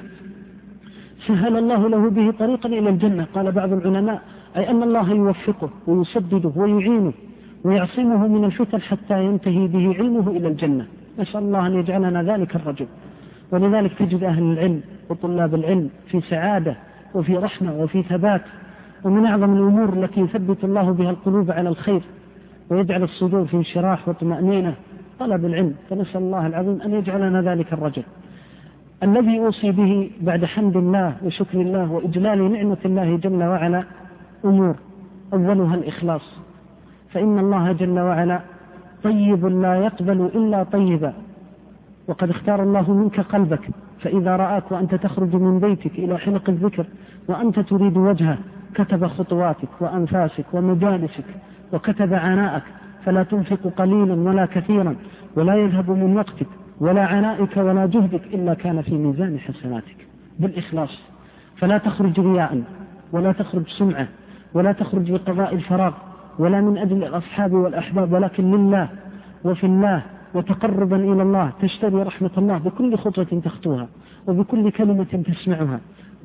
سهل الله له به طريقا إلى الجنة. قال بعض العلماء: أي أن الله يوفقه ويسدده ويعينه ويعصمه من الفتن حتى ينتهي به علمه إلى الجنة. نسأل الله أن يجعلنا ذلك الرجل. ولذلك تجد أهل العلم وطلاب العلم في سعادة وفي رحمة وفي ثبات. ومن أعظم الأمور التي يثبت الله بها القلوب على الخير ويجعل الصدور في انشراح وطمأنينة طلب العلم. فنسأل الله العظيم أن يجعلنا ذلك الرجل. الذي أوصي به بعد حمد الله وشكر الله وإجلال نعمة الله جل وعلا أمور: أولها الإخلاص، فإن الله جل وعلا طيب لا يقبل إلا طيبا، وقد اختار الله منك قلبك، فإذا رآك وأنت تخرج من بيتك إلى حلق الذكر وأنت تريد وجهه كتب خطواتك وأنفاسك ومجالسك وكتب عناءك، فلا تنفق قليلا ولا كثيرا، ولا يذهب من وقتك ولا عنائك ولا جهدك إلا كان في ميزان حسناتك بالإخلاص. فلا تخرج رياء ولا تخرج سمعة ولا تخرج لقضاء الفراغ ولا من أجل الأصحاب والأحباب، ولكن لله وفي الله وتقربا إلى الله، تشتري رحمة الله بكل خطوة تخطوها وبكل كلمة تسمعها،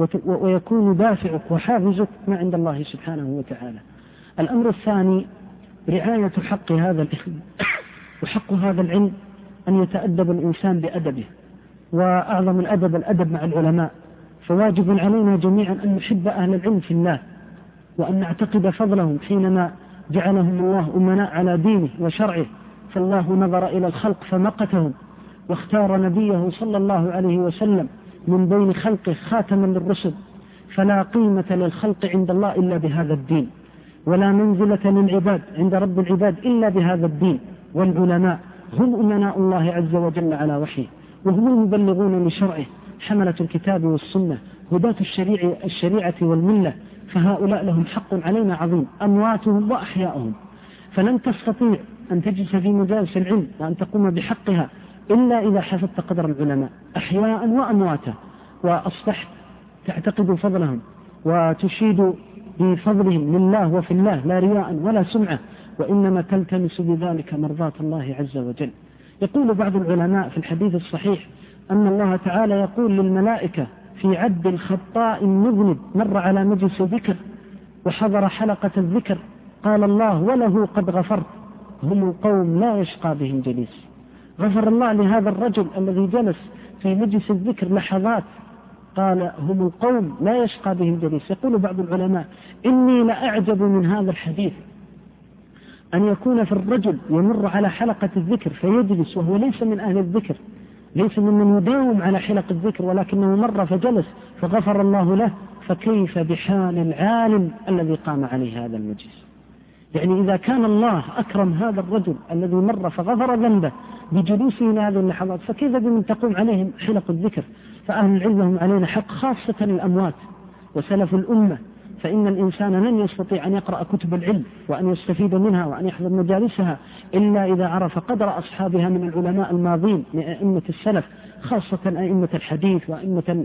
ويكون دافعك وحافزك ما عند الله سبحانه وتعالى. الأمر الثاني: رعاية حق هذا العلم. وحق هذا العلم أن يتأدب الإنسان بأدبه، وأعظم الأدب مع العلماء. فواجب علينا جميعا أن نحب أهل العلم في الله، وأن نعتقد فضلهم حينما جعلهم الله أمناء على دينه وشرعه. فالله نظر إلى الخلق فمقتهم، واختار نبيه صلى الله عليه وسلم من بين خلقه خاتما للرسل. فلا قيمة للخلق عند الله إلا بهذا الدين، ولا منزلة للعباد عند رب العباد إلا بهذا الدين. والعلماء هم أمناء الله عز وجل على وحيه، وهم المبلغون لشرعه، حملة الكتاب والسنة، هداة الشريعة والملة. فهؤلاء لهم حق علينا عظيم، أمواتهم وأحياؤهم. فلن تستطيع أن تجلس في مجالس العلم وأن تقوم بحقها إلا إذا حفظت قدر العلماء أحياء وأمواتا، وأصبحت تعتقد فضلهم وتشيد بفضلهم لله وفي الله لا رياء ولا سمعة، وإنما تلتمس بذلك مرضاة الله عز وجل. يقول بعض العلماء في الحديث الصحيح أن الله تعالى يقول للملائكة في عبد خطاء مذنب مر على مجلس ذكر وحضر حلقة الذكر، قال الله وله قد غفرت، هم قوم لا يشقى بهم جليس. غفر الله لهذا الرجل الذي جلس في مجلس الذكر لحظات، قال هم القوم لا يشقى بهم جليس. يقول بعض العلماء إني لأعجب من هذا الحديث أن يكون في الرجل يمر على حلقة الذكر فيجلس وهو ليس من أهل الذكر، ليس ممن يداوم على حلق الذكر، ولكنه مر فجلس فغفر الله له، فكيف بحال العالم الذي قام عليه هذا المجلس؟ يعني إذا كان الله أكرم هذا الرجل الذي مر فغفر ذنبه بجلوسه لهذه اللحظات، فكيف بمن تقوم عليهم حلق الذكر؟ فأهل العلم هم علينا حق، خاصة الأموات وسلف الأمة، فإن الإنسان لن يستطيع أن يقرأ كتب العلم وأن يستفيد منها وأن يحضر مجالسها إلا إذا عرف قدر أصحابها من العلماء الماضين من أئمة السلف، خاصة أئمة الحديث وأئمة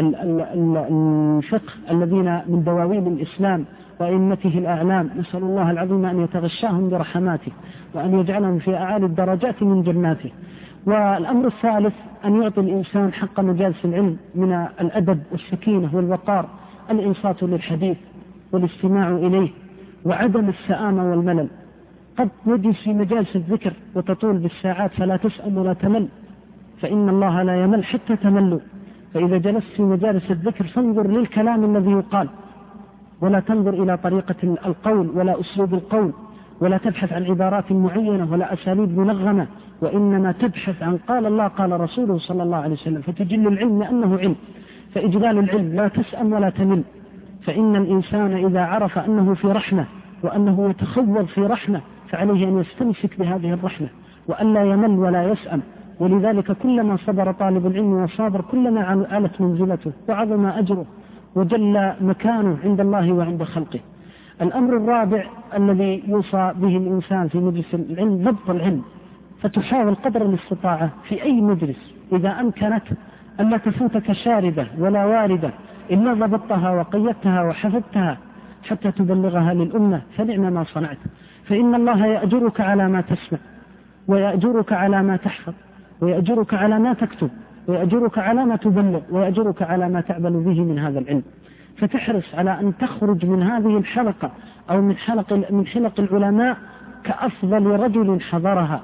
الفقه الذين من دواوين الإسلام وأئمته الأعلام. نسأل الله العظيم أن يتغشاهم برحماته وأن يجعلهم في أعالي الدرجات من جناته. والأمر الثالث أن يعطي الإنسان حق مجالس العلم من الأدب والسكينة والوقار، الإنصات للحديث والاستماع إليه وعدم السآمة والملل. قد نجلس في مجالس الذكر وتطول بالساعات فلا تسأم ولا تمل، فإن الله لا يمل حتى تملوا. فإذا جلست في مجالس الذكر فانظر للكلام الذي يقال، ولا تنظر إلى طريقة القول ولا أسلوب القول، ولا تبحث عن عبارات معينة ولا أساليب منغمة، وإنما تبحث عن قال الله قال رسوله صلى الله عليه وسلم، فتجل العلم لأنه علم. فإجلال العلم لا تسأم ولا تمل، فإن الإنسان إذا عرف أنه في رحمة وأنه يتخوض في رحمة فعليه أن يستمسك بهذه الرحمة وأن لا يمل ولا يسأم. ولذلك كلما صبر طالب العلم وصابر كلما علت منزلته وعظم أجره وجل مكانه عند الله وعند خلقه. الأمر الرابع الذي يوصى به الإنسان في مجلس العلم ضبط العلم، فتحاول قدر الاستطاعة في أي مجلس إذا أمكنت أن لا تفوتك شاردة ولا واردة إلا ضبطتها وقيدتها وحفظتها حتى تبلغها للأمة، فنعم ما صنعت. فإن الله يأجرك على ما تسمع، ويأجرك على ما تحفظ، ويأجرك على ما تكتب، ويأجرك على ما تبلغ، ويأجرك على ما تعمل به من هذا العلم. فتحرص على أن تخرج من هذه الحلقة أو من حلق العلماء كأفضل رجل حضرها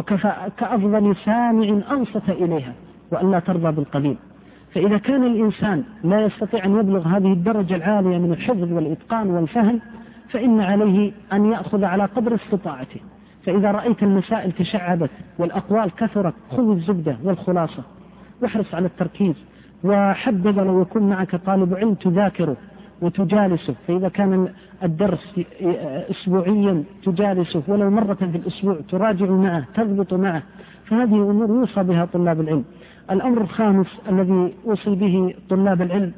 وكأفضل سامع أنصت إليها، وأن لا ترضى بالقليل. فإذا كان الإنسان لا يستطيع أن يبلغ هذه الدرجة العالية من الحفظ والإتقان والفهم، فإن عليه أن يأخذ على قدر استطاعته. فإذا رأيت المسائل تشعبت والأقوال كثرت، خذ الزبدة والخلاصة واحرص على التركيز، وحدد لو يكون معك طالب علم تذاكره وتجالسه، فإذا كان الدرس أسبوعيا تجالسه ولو مرة في الأسبوع تراجع معه تضبط معه. فهذه أمور يوصى بها طلاب العلم. الأمر الخامس الذي يوصي به طلاب العلم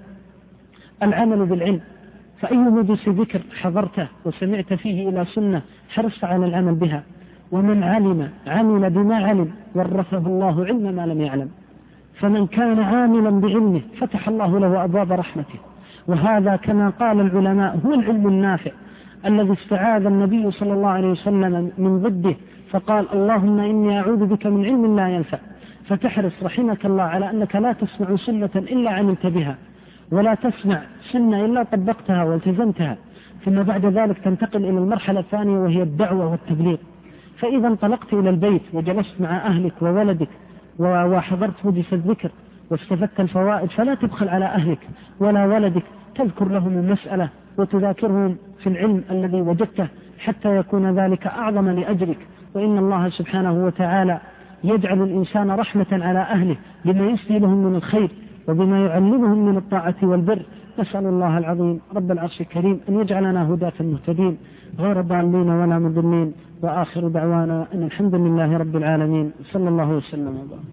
العمل بالعلم. فأي مجلس ذكر حضرته وسمعت فيه إلى سنة حرصت على العمل بها، ومن عمل بما علم ورثه الله علم ما لم يعلم. فمن كان عاملا بعلمه فتح الله له أبواب رحمته، وهذا كما قال العلماء هو العلم النافع الذي استعاذ النبي صلى الله عليه وسلم من ضده، فقال اللهم إني أعوذ بك من علم لا ينفع. فتحرص رحمك الله على أنك لا تسمع سنة إلا عملت بها، ولا تسمع سنة إلا طبقتها والتزمتها، ثم بعد ذلك تنتقل إلى المرحلة الثانية وهي الدعوة والتبليغ. فإذا انطلقت إلى البيت وجلست مع أهلك وولدك وحضرت مجلس الذكر واستفدت الفوائد، فلا تبخل على أهلك ولا ولدك، تذكر لهم المسألة وتذاكرهم في العلم الذي وجدته حتى يكون ذلك أعظم لأجرك. وإن الله سبحانه وتعالى يجعل الإنسان رحمة على أهله بما يسدي لهم من الخير وبما يعلمهم من الطاعة والبر. نسأل الله العظيم رب العرش الكريم أن يجعلنا هداة مهتدين غير ضالين ولا مضلين، وآخر دعوانا أن الحمد لله رب العالمين، صلى الله وسلم وبارك.